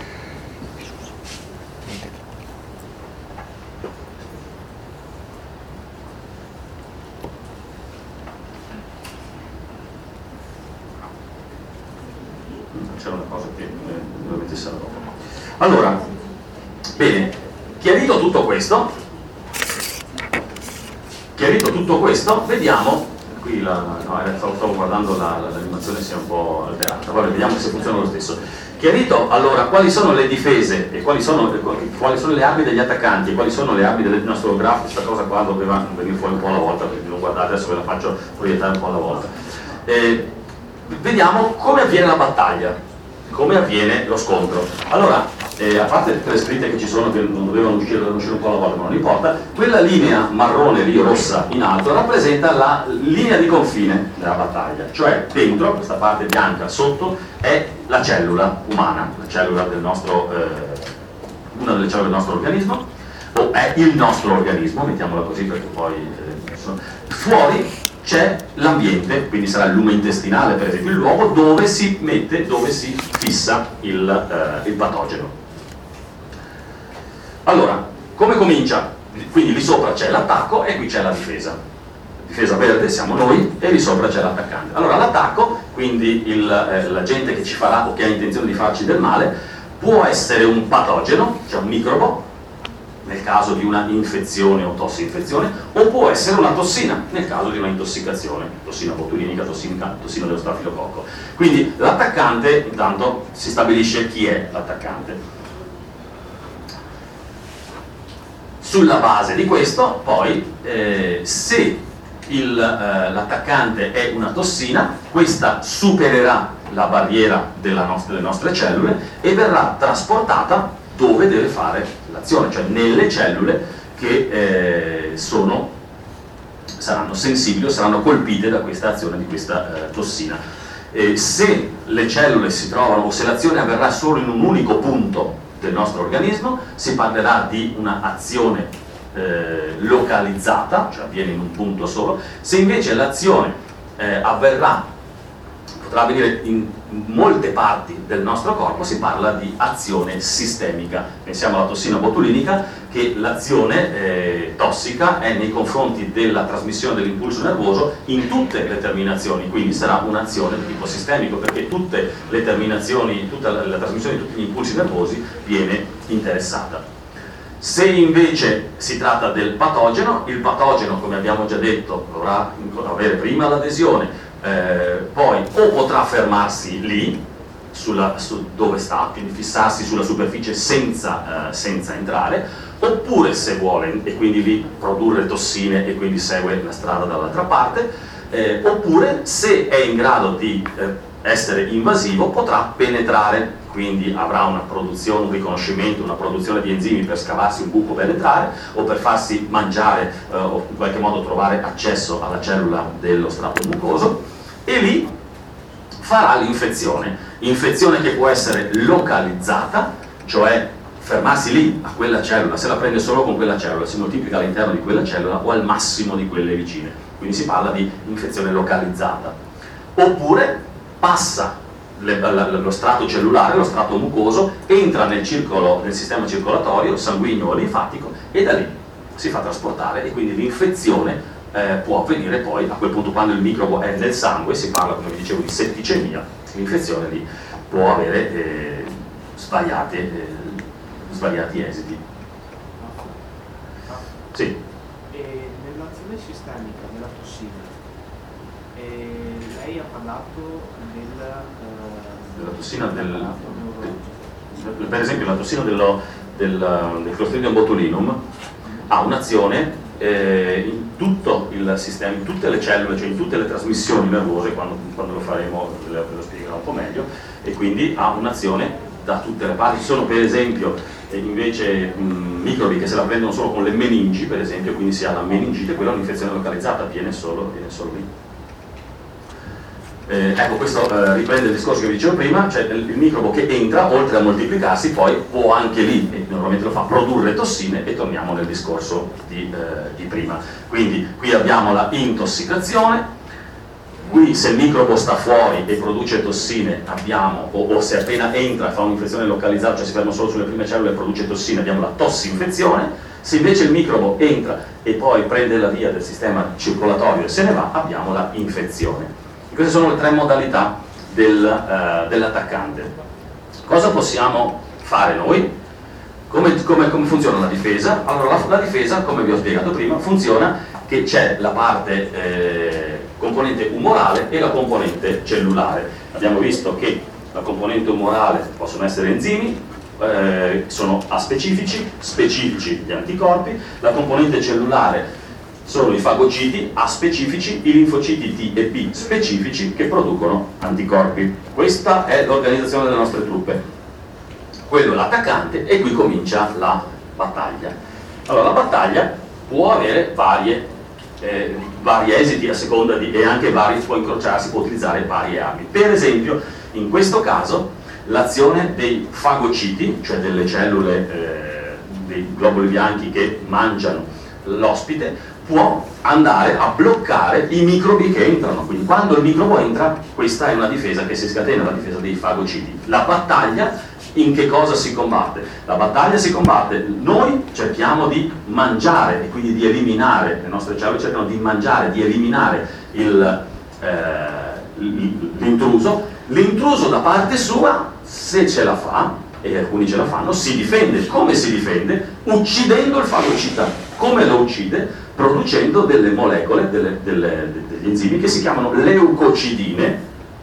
C'era una cosa che eh, dovete sapere dopo. Allora, bene, chiarito tutto questo, chiarito tutto questo, vediamo, qui la, no, stavo, stavo guardando la, la, l'animazione si è un po' alterata, vabbè, vediamo se funziona lo stesso. Chiarito allora quali sono le difese e quali sono, quali sono le armi degli attaccanti e quali sono le armi del nostro graph, questa cosa qua doveva venire fuori un po' alla volta, perché non guardate, adesso ve la faccio proiettare un po' alla volta. Eh, vediamo come avviene la battaglia, come avviene lo scontro. Allora, eh, a parte tutte le scritte che ci sono che non dovevano uscire, dovevano uscire un po' alla volta, ma non importa, quella linea marrone lì, rossa in alto, rappresenta la linea di confine della battaglia, cioè dentro, questa parte bianca sotto, è la cellula umana, la cellula del nostro, eh, una delle cellule del nostro organismo, o è il nostro organismo, mettiamola così perché poi eh, sono... fuori c'è l'ambiente, quindi sarà il lume intestinale per esempio, il luogo dove si mette, dove si fissa il, eh, il patogeno. Allora, come comincia? Quindi lì sopra c'è l'attacco e qui c'è la difesa. Difesa verde siamo noi e lì sopra c'è l'attaccante. Allora l'attacco, quindi il, eh, l'agente che ci farà o che ha intenzione di farci del male, può essere un patogeno, cioè un microbo, nel caso di una infezione o tossinfezione, o può essere una tossina, nel caso di una intossicazione, tossina botulinica, tossina, tossina dello stafilococco. Quindi l'attaccante, intanto si stabilisce chi è l'attaccante. Sulla base di questo, poi, eh, se il, eh, l'attaccante è una tossina, questa supererà la barriera della nostra, delle nostre cellule e verrà trasportata dove deve fare l'azione, cioè nelle cellule che eh, sono, saranno sensibili o saranno colpite da questa azione di questa eh, tossina. E se le cellule si trovano, o se l'azione avverrà solo in un unico punto del nostro organismo, si parlerà di un'azione eh, localizzata, cioè avviene in un punto solo. Se invece l'azione eh, avverrà, potrà avvenire in molte parti del nostro corpo, si parla di azione sistemica. Pensiamo alla tossina botulinica, che l'azione eh, tossica è nei confronti della trasmissione dell'impulso nervoso in tutte le terminazioni, quindi sarà un'azione di tipo sistemico, perché tutte le terminazioni, tutta la, la trasmissione di tutti gli impulsi nervosi viene interessata. Se invece si tratta del patogeno, il patogeno, come abbiamo già detto, dovrà avere prima l'adesione, Eh, poi o potrà fermarsi lì sulla, su dove sta, quindi fissarsi sulla superficie senza, eh, senza entrare, oppure se vuole, e quindi lì produrre tossine e quindi segue la strada dall'altra parte, eh, oppure se è in grado di eh, essere invasivo potrà penetrare, quindi avrà una produzione, un riconoscimento, una produzione di enzimi per scavarsi un buco per entrare o per farsi mangiare eh, o in qualche modo trovare accesso alla cellula dello strato mucoso, e lì farà l'infezione, infezione che può essere localizzata, cioè fermarsi lì a quella cellula, se la prende solo con quella cellula, si moltiplica all'interno di quella cellula o al massimo di quelle vicine, quindi si parla di infezione localizzata. Oppure passa le, la, lo strato cellulare, lo strato mucoso, entra nel, circolo, nel sistema circolatorio sanguigno o linfatico e da lì si fa trasportare, e quindi l'infezione Eh, può avvenire poi a quel punto quando il microbo è nel sangue, si parla, come vi dicevo, di setticemia, l'infezione lì può avere eh, svariate, eh, svariati esiti. Sì. E nell'azione sistemica della tossina, eh, lei ha parlato del, eh, della tossina del, del, per esempio la tossina dello, del, del Clostridium botulinum ha un'azione Eh, in tutto il sistema, in tutte le cellule, cioè in tutte le trasmissioni nervose, quando, quando lo faremo ve lo spiegherò un po' meglio, e quindi ha un'azione da tutte le parti. Ci sono per esempio eh, invece mh, microbi che se la prendono solo con le meningi, per esempio, quindi si ha la meningite, quella è un'infezione localizzata, viene solo, viene solo lì. Eh, ecco, questo eh, riprende il discorso che vi dicevo prima, cioè il, il microbo che entra, oltre a moltiplicarsi, poi può anche lì, e normalmente lo fa, produrre tossine, e torniamo nel discorso di, eh, di prima. Quindi qui abbiamo la intossicazione, qui se il microbo sta fuori e produce tossine abbiamo, o, o se appena entra fa un'infezione localizzata, cioè si ferma solo sulle prime cellule e produce tossine, abbiamo la tossinfezione. Se invece il microbo entra e poi prende la via del sistema circolatorio e se ne va, abbiamo la infezione. Queste sono le tre modalità del, uh, dell'attaccante. Cosa possiamo fare noi? Come, come, come funziona la difesa? Allora, la, la difesa, come vi ho spiegato prima, funziona che c'è la parte eh, componente umorale e la componente cellulare. Abbiamo visto che la componente umorale possono essere enzimi, eh, sono aspecifici, specifici gli anticorpi, la componente cellulare sono i fagociti aspecifici, i linfociti T e B specifici che producono anticorpi. Questa è l'organizzazione delle nostre truppe. Quello è l'attaccante e qui comincia la battaglia. Allora, la battaglia può avere varie, eh, vari esiti a seconda di, e anche vari, può incrociarsi, può utilizzare varie armi. Per esempio, in questo caso, l'azione dei fagociti, cioè delle cellule, eh, dei globuli bianchi che mangiano l'ospite, può andare a bloccare i microbi che entrano. Quindi quando il microbo entra, questa è una difesa che si scatena, la difesa dei fagociti. La battaglia in che cosa si combatte? La battaglia si combatte, noi cerchiamo di mangiare e quindi di eliminare, le nostre cellule cercano di mangiare, di eliminare il, eh, l'intruso. L'intruso da parte sua, se ce la fa, e alcuni ce la fanno, si difende. Come si difende? Uccidendo il fagocita. Come lo uccide? Producendo delle molecole, delle, delle, degli enzimi che si chiamano leucocidine,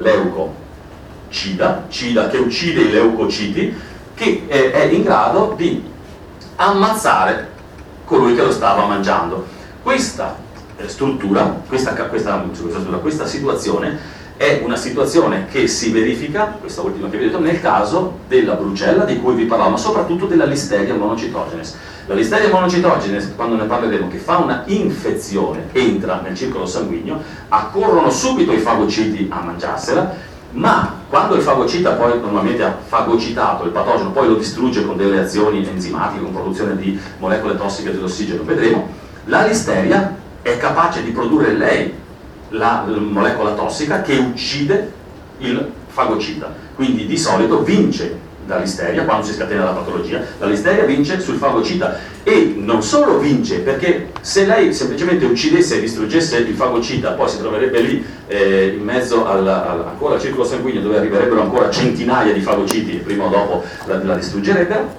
leucocida, cida che uccide i leucociti, che è, è in grado di ammazzare colui che lo stava mangiando. Questa eh, struttura, questa, questa, questa, questa situazione è una situazione che si verifica, questa ultima che vi ho detto, nel caso della brucella di cui vi parlavo, ma soprattutto della Listeria monocytogenes. La Listeria monocytogenes, quando ne parleremo, che fa una infezione, entra nel circolo sanguigno, accorrono subito i fagociti a mangiarsela, ma quando il fagocita poi normalmente ha fagocitato il patogeno, poi lo distrugge con delle azioni enzimatiche, con produzione di molecole tossiche dell'ossigeno, vedremo, la Listeria è capace di produrre lei la molecola tossica che uccide il fagocita, quindi di solito vince la Listeria quando si scatena la patologia, la Listeria vince sul fagocita, e non solo vince, perché se lei semplicemente uccidesse e distruggesse il fagocita, poi si troverebbe lì eh, in mezzo al, al, ancora al circolo sanguigno, dove arriverebbero ancora centinaia di fagociti e prima o dopo la, la distruggerebbero.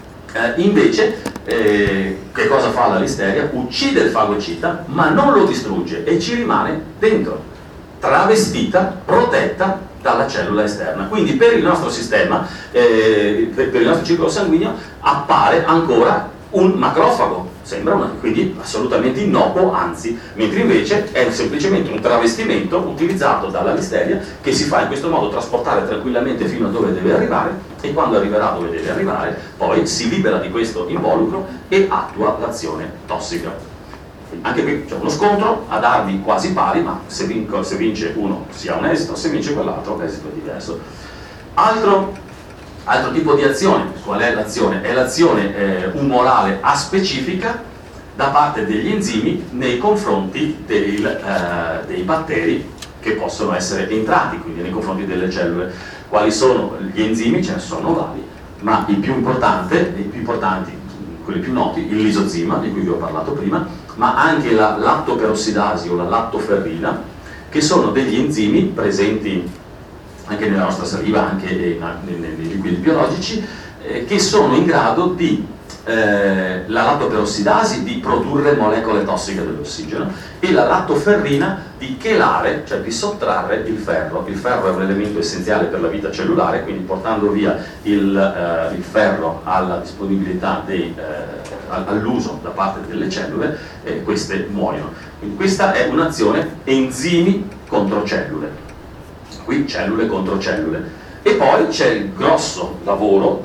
Eh, invece eh, che cosa fa la Listeria? Uccide il fagocita, ma non lo distrugge e ci rimane dentro, travestita, protetta dalla cellula esterna. Quindi per il nostro sistema, eh, per, per il nostro circolo sanguigno, appare ancora un macrofago, sembra una, quindi assolutamente innocuo, anzi, mentre invece è semplicemente un travestimento utilizzato dalla Listeria, che si fa in questo modo trasportare tranquillamente fino a dove deve arrivare, e quando arriverà dove deve arrivare poi si libera di questo involucro e attua l'azione tossica. Anche qui c'è uno scontro a dardi quasi pari, ma se, vinco, se vince uno si ha un esito, se vince quell'altro l'esito è diverso. Altro, altro tipo di azione, qual è l'azione? È l'azione eh, umorale aspecifica da parte degli enzimi nei confronti del, eh, dei batteri che possono essere entrati, quindi nei confronti delle cellule. Quali sono gli enzimi? Ce ne sono vari, ma il più importante, i più importanti, quelli più noti, il lisozima, di cui vi ho parlato prima, ma anche la lattoperossidasi o la lattoferrina, che sono degli enzimi presenti anche nella nostra saliva, anche nei, nei liquidi biologici, eh, che sono in grado di, eh, la lattoperossidasi, di produrre molecole tossiche dell'ossigeno, e la lattoferrina di chelare, cioè di sottrarre il ferro. Il ferro è un elemento essenziale per la vita cellulare, quindi portando via il, eh, il ferro alla disponibilità dei, eh, all'uso da parte delle cellule, eh, queste muoiono. Quindi questa è un'azione enzimi contro cellule, qui cellule contro cellule. E poi c'è il grosso lavoro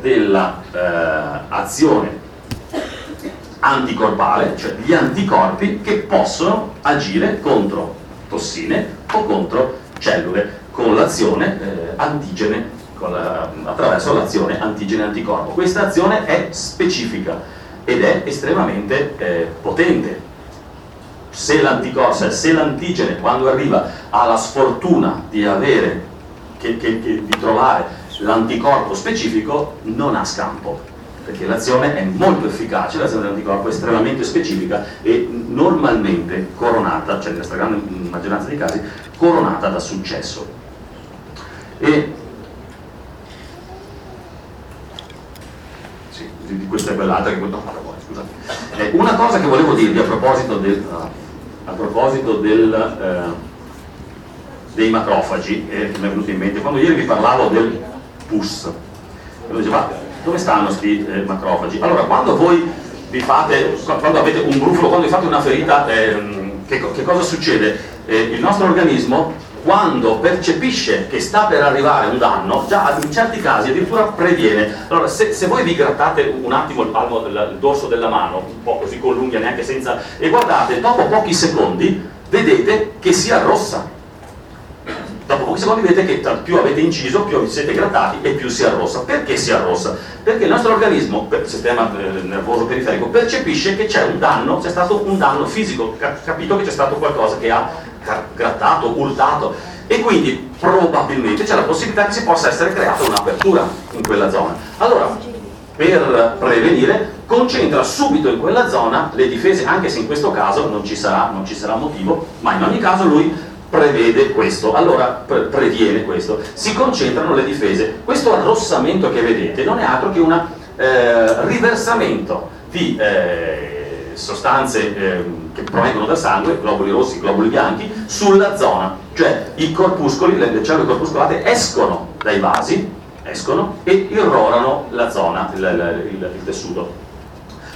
dell'azione eh, anticorpale, cioè gli anticorpi che possono agire contro tossine o contro cellule con l'azione eh, antigene, con la, attraverso l'azione antigene-anticorpo. Questa azione è specifica ed è estremamente eh, potente. Se l'anticorpo, se l'antigene, quando arriva, ha la sfortuna di avere che, che, che, di trovare l'anticorpo specifico, non ha scampo, perché l'azione è molto efficace, l'azione dell'anticorpo è estremamente specifica e normalmente coronata, cioè nella stragrande maggioranza dei casi, coronata da successo. E sì, di questa e quell'altra che no, scusate. Eh, una cosa che volevo dirvi a proposito del, a proposito del, eh, dei macrofagi, eh, che mi è venuto in mente, quando ieri vi parlavo del pus, e diceva, dove stanno questi eh, macrofagi? Allora, quando voi vi fate, quando avete un brufolo, quando vi fate una ferita, eh, che, che cosa succede? Eh, il nostro organismo, quando percepisce che sta per arrivare un danno, già in certi casi addirittura previene. Allora, se, se voi vi grattate un attimo il palmo, del, il dorso della mano, un po' così con l'unghia, neanche senza, e guardate, dopo pochi secondi vedete che si arrossa. Dopo pochi secondi vedete che più avete inciso, più vi siete grattati e più si arrossa. Perché si arrossa? Perché il nostro organismo, il sistema nervoso periferico, percepisce che c'è un danno, c'è stato un danno fisico, capito che c'è stato qualcosa che ha grattato, urtato, e quindi probabilmente c'è la possibilità che si possa essere creata un'apertura in quella zona. Allora, per prevenire, concentra subito in quella zona le difese, anche se in questo caso non ci sarà, non ci sarà motivo, ma in ogni caso lui prevede questo, allora pre previene questo, si concentrano le difese. Questo arrossamento che vedete non è altro che un eh, riversamento di eh, sostanze eh, che provengono dal sangue, globuli rossi, globuli bianchi, sulla zona, cioè i corpuscoli, le, le cellule corpuscolate escono dai vasi, escono e irrorano la zona, il, il, il tessuto.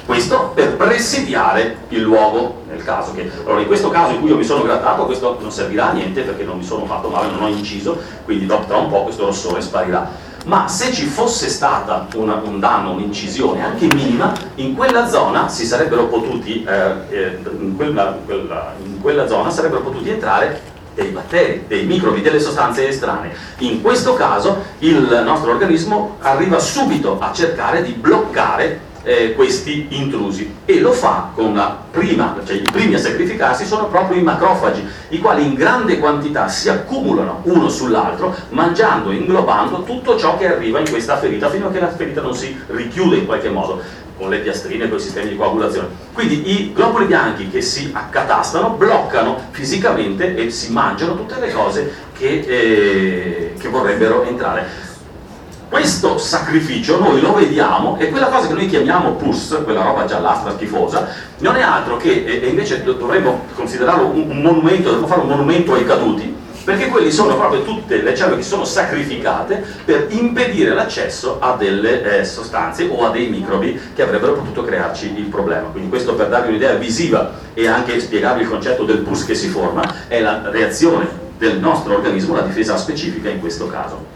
Questo per presidiare il luogo, nel caso che... Allora, in questo caso in cui io mi sono grattato, questo non servirà a niente perché non mi sono fatto male, non ho inciso, quindi dopo tra un po' questo rossore sparirà. Ma se ci fosse stata una, un danno, un'incisione anche minima, in quella zona si sarebbero potuti, eh, eh, in, quella, quella, in quella zona sarebbero potuti entrare dei batteri, dei microbi, delle sostanze estranee. In questo caso il nostro organismo arriva subito a cercare di bloccare Eh, questi intrusi, e lo fa con una prima, cioè i primi a sacrificarsi sono proprio i macrofagi, i quali in grande quantità si accumulano uno sull'altro, mangiando e inglobando tutto ciò che arriva in questa ferita, fino a che la ferita non si richiude in qualche modo con le piastrine, con i sistemi di coagulazione. Quindi i globuli bianchi che si accatastano bloccano fisicamente e si mangiano tutte le cose che, eh, che vorrebbero entrare. Questo sacrificio noi lo vediamo, e quella cosa che noi chiamiamo pus, quella roba giallastra schifosa, non è altro che, e invece dovremmo considerarlo un, un monumento, dovremmo fare un monumento ai caduti, perché quelli sono proprio tutte le cellule che sono sacrificate per impedire l'accesso a delle eh, sostanze o a dei microbi che avrebbero potuto crearci il problema. Quindi questo, per darvi un'idea visiva e anche spiegarvi il concetto del pus che si forma, è la reazione del nostro organismo, la difesa specifica in questo caso.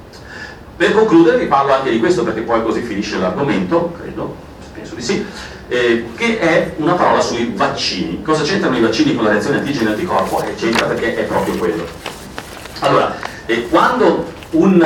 Per concludere vi parlo anche di questo, perché poi così finisce l'argomento, credo, penso di sì, eh, che è una parola sui vaccini. Cosa c'entrano i vaccini con la reazione antigene-anticorpo? Eh, c'entra perché è proprio quello. Allora, eh, quando un,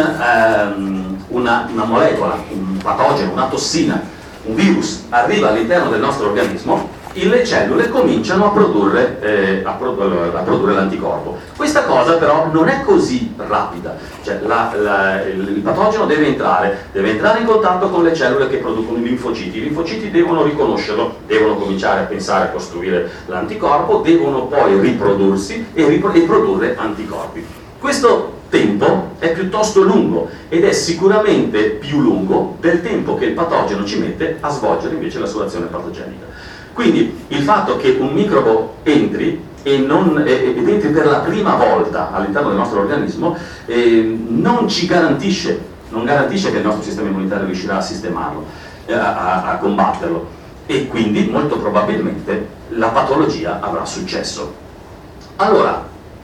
ehm, una, una molecola, un patogeno, una tossina, un virus arriva all'interno del nostro organismo, le cellule cominciano a produrre, eh, a produ- a produrre l'anticorpo. Questa cosa però non è così rapida, cioè la, la, il patogeno deve entrare, deve entrare in contatto con le cellule che producono i linfociti. I linfociti devono riconoscerlo, devono cominciare a pensare a costruire l'anticorpo, devono poi riprodursi e, ripro- e produrre anticorpi. Questo tempo è piuttosto lungo ed è sicuramente più lungo del tempo che il patogeno ci mette a svolgere invece la sua azione patogenica. Quindi il fatto che un microbo entri e non, ed entri per la prima volta all'interno del nostro organismo eh, non ci garantisce, non garantisce che il nostro sistema immunitario riuscirà a sistemarlo, eh, a, a combatterlo, e quindi molto probabilmente la patologia avrà successo. Allora,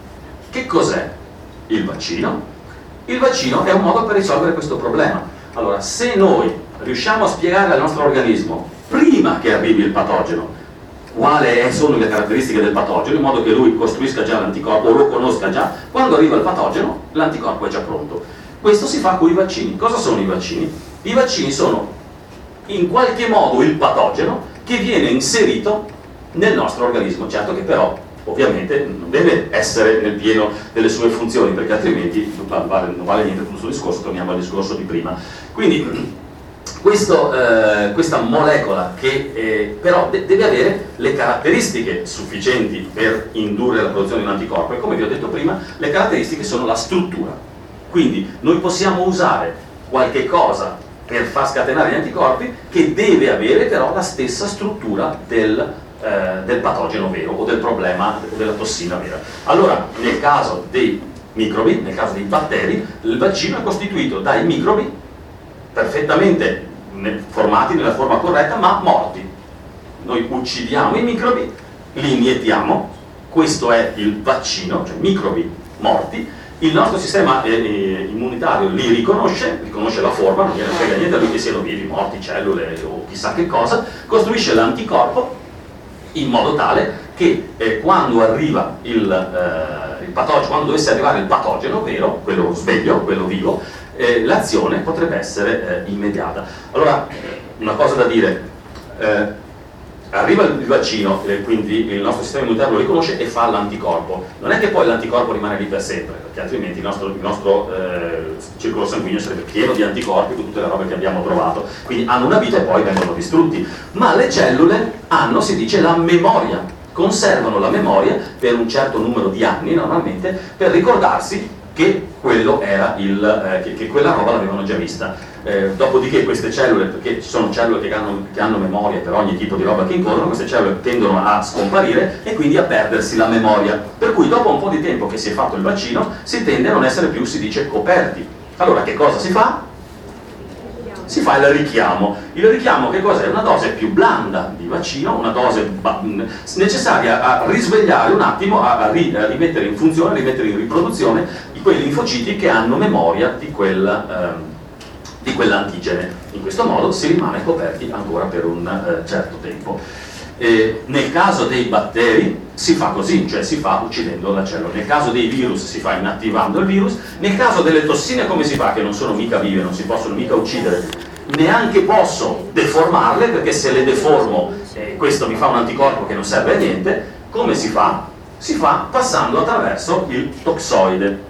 che cos'è il vaccino? Il vaccino è un modo per risolvere questo problema. Allora, se noi riusciamo a spiegare al nostro organismo prima che arrivi il patogeno quali sono le caratteristiche del patogeno, in modo che lui costruisca già l'anticorpo o lo conosca già, quando arriva il patogeno l'anticorpo è già pronto. Questo si fa con i vaccini. Cosa sono i vaccini? I vaccini sono in qualche modo il patogeno che viene inserito nel nostro organismo, certo che però ovviamente non deve essere nel pieno delle sue funzioni, perché altrimenti non vale, non vale niente tutto il suo discorso, torniamo al discorso di prima. Quindi Questo, eh, questa molecola che eh, però de- deve avere le caratteristiche sufficienti per indurre la produzione di un anticorpo, e come vi ho detto prima, le caratteristiche sono la struttura. Quindi noi possiamo usare qualche cosa per far scatenare gli anticorpi che deve avere però la stessa struttura del, eh, del patogeno vero o del problema o della tossina vera. Allora, nel caso dei microbi, nel caso dei batteri, il vaccino è costituito dai microbi perfettamente formati nella forma corretta ma morti. Noi uccidiamo i microbi, li iniettiamo, questo è il vaccino, cioè microbi morti. Il nostro sistema eh, immunitario li riconosce, riconosce la forma, non gliene frega niente a lui che siano vivi, morti, cellule o chissà che cosa, costruisce l'anticorpo in modo tale che eh, quando arriva il, eh, il patogeno, quando dovesse arrivare il patogeno vero, quello sveglio, quello vivo, Eh, l'azione potrebbe essere eh, immediata. Allora, una cosa da dire, eh, arriva il vaccino, eh, quindi il nostro sistema immunitario lo riconosce e fa l'anticorpo. Non è che poi l'anticorpo rimane lì per sempre, perché altrimenti il nostro, il nostro eh, circolo sanguigno sarebbe pieno di anticorpi con tutte le robe che abbiamo trovato, quindi hanno una vita e poi vengono distrutti. Ma le cellule hanno, si dice, la memoria, conservano la memoria per un certo numero di anni normalmente, per ricordarsi che quello era il, eh, che, che quella roba l'avevano già vista. Eh, dopodiché queste cellule, perché ci sono cellule che hanno, che hanno memoria per ogni tipo di roba che incorrono, queste cellule tendono a scomparire e quindi a perdersi la memoria. Per cui dopo un po' di tempo che si è fatto il vaccino si tende a non essere più, si dice, coperti. Allora che cosa si fa? si fa il richiamo. Il richiamo che cos'è? Una dose più blanda di vaccino, una dose necessaria a risvegliare un attimo, a, ri, a rimettere in funzione, a rimettere in riproduzione quei linfociti che hanno memoria di quel, ehm, di quell'antigene. In questo modo si rimane coperti ancora per un eh, certo tempo. E nel caso dei batteri si fa così, cioè si fa uccidendo la cellula. Nel caso dei virus si fa inattivando il virus. Nel caso delle tossine come si fa? Che non sono mica vive, non si possono mica uccidere, neanche posso deformarle, perché se le deformo eh, questo mi fa un anticorpo che non serve a niente. Come si fa? Si fa passando attraverso il toxoide,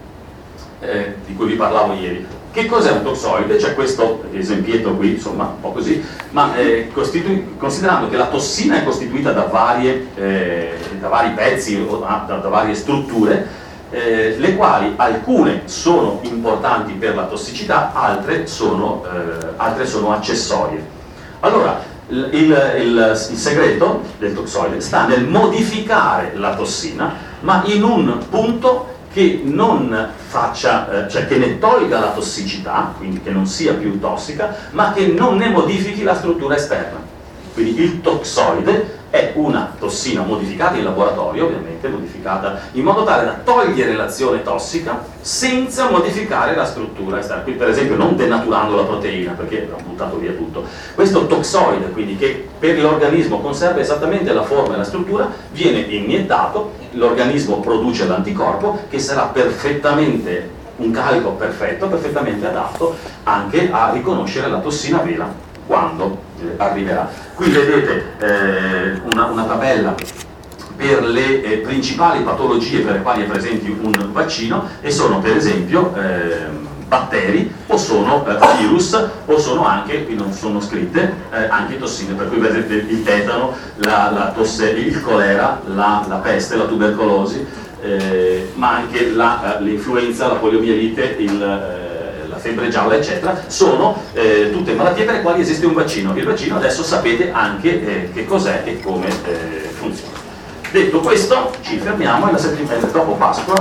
eh, di cui vi parlavo ieri. Che cos'è un toxoide? C'è questo esempietto qui, insomma, un po' così, ma eh, considerando che la tossina è costituita da, varie, eh, da vari pezzi, o da, da varie strutture, eh, le quali alcune sono importanti per la tossicità, altre sono, eh, altre sono accessorie. Allora, il, il, il segreto del toxoide sta nel modificare la tossina, ma in un punto che non faccia, eh, cioè che ne tolga la tossicità, quindi che non sia più tossica, ma che non ne modifichi la struttura esterna. Quindi il toxoide è una tossina modificata in laboratorio, ovviamente modificata in modo tale da togliere l'azione tossica senza modificare la struttura esterna. Qui per esempio non denaturando la proteina, perché ho buttato via tutto. Questo toxoide, quindi, che per l'organismo conserva esattamente la forma e la struttura, viene iniettato, l'organismo produce l'anticorpo che sarà perfettamente, un carico perfetto, perfettamente adatto anche a riconoscere la tossina vera quando eh, arriverà. Qui vedete eh, una, una tabella per le eh, principali patologie per le quali è presente un vaccino, e sono per esempio eh, batteri, o sono eh, virus, o sono anche, qui non sono scritte, eh, anche tossine, per cui vedete il tetano, la, la tosse, il colera, la, la peste, la tubercolosi, eh, ma anche la, l'influenza, la poliomielite, il eh, febbre gialla, eccetera, sono eh, tutte malattie per le quali esiste un vaccino. Il vaccino adesso sapete anche eh, che cos'è e come eh, funziona. Detto questo, ci fermiamo e la settimana dopo Pasqua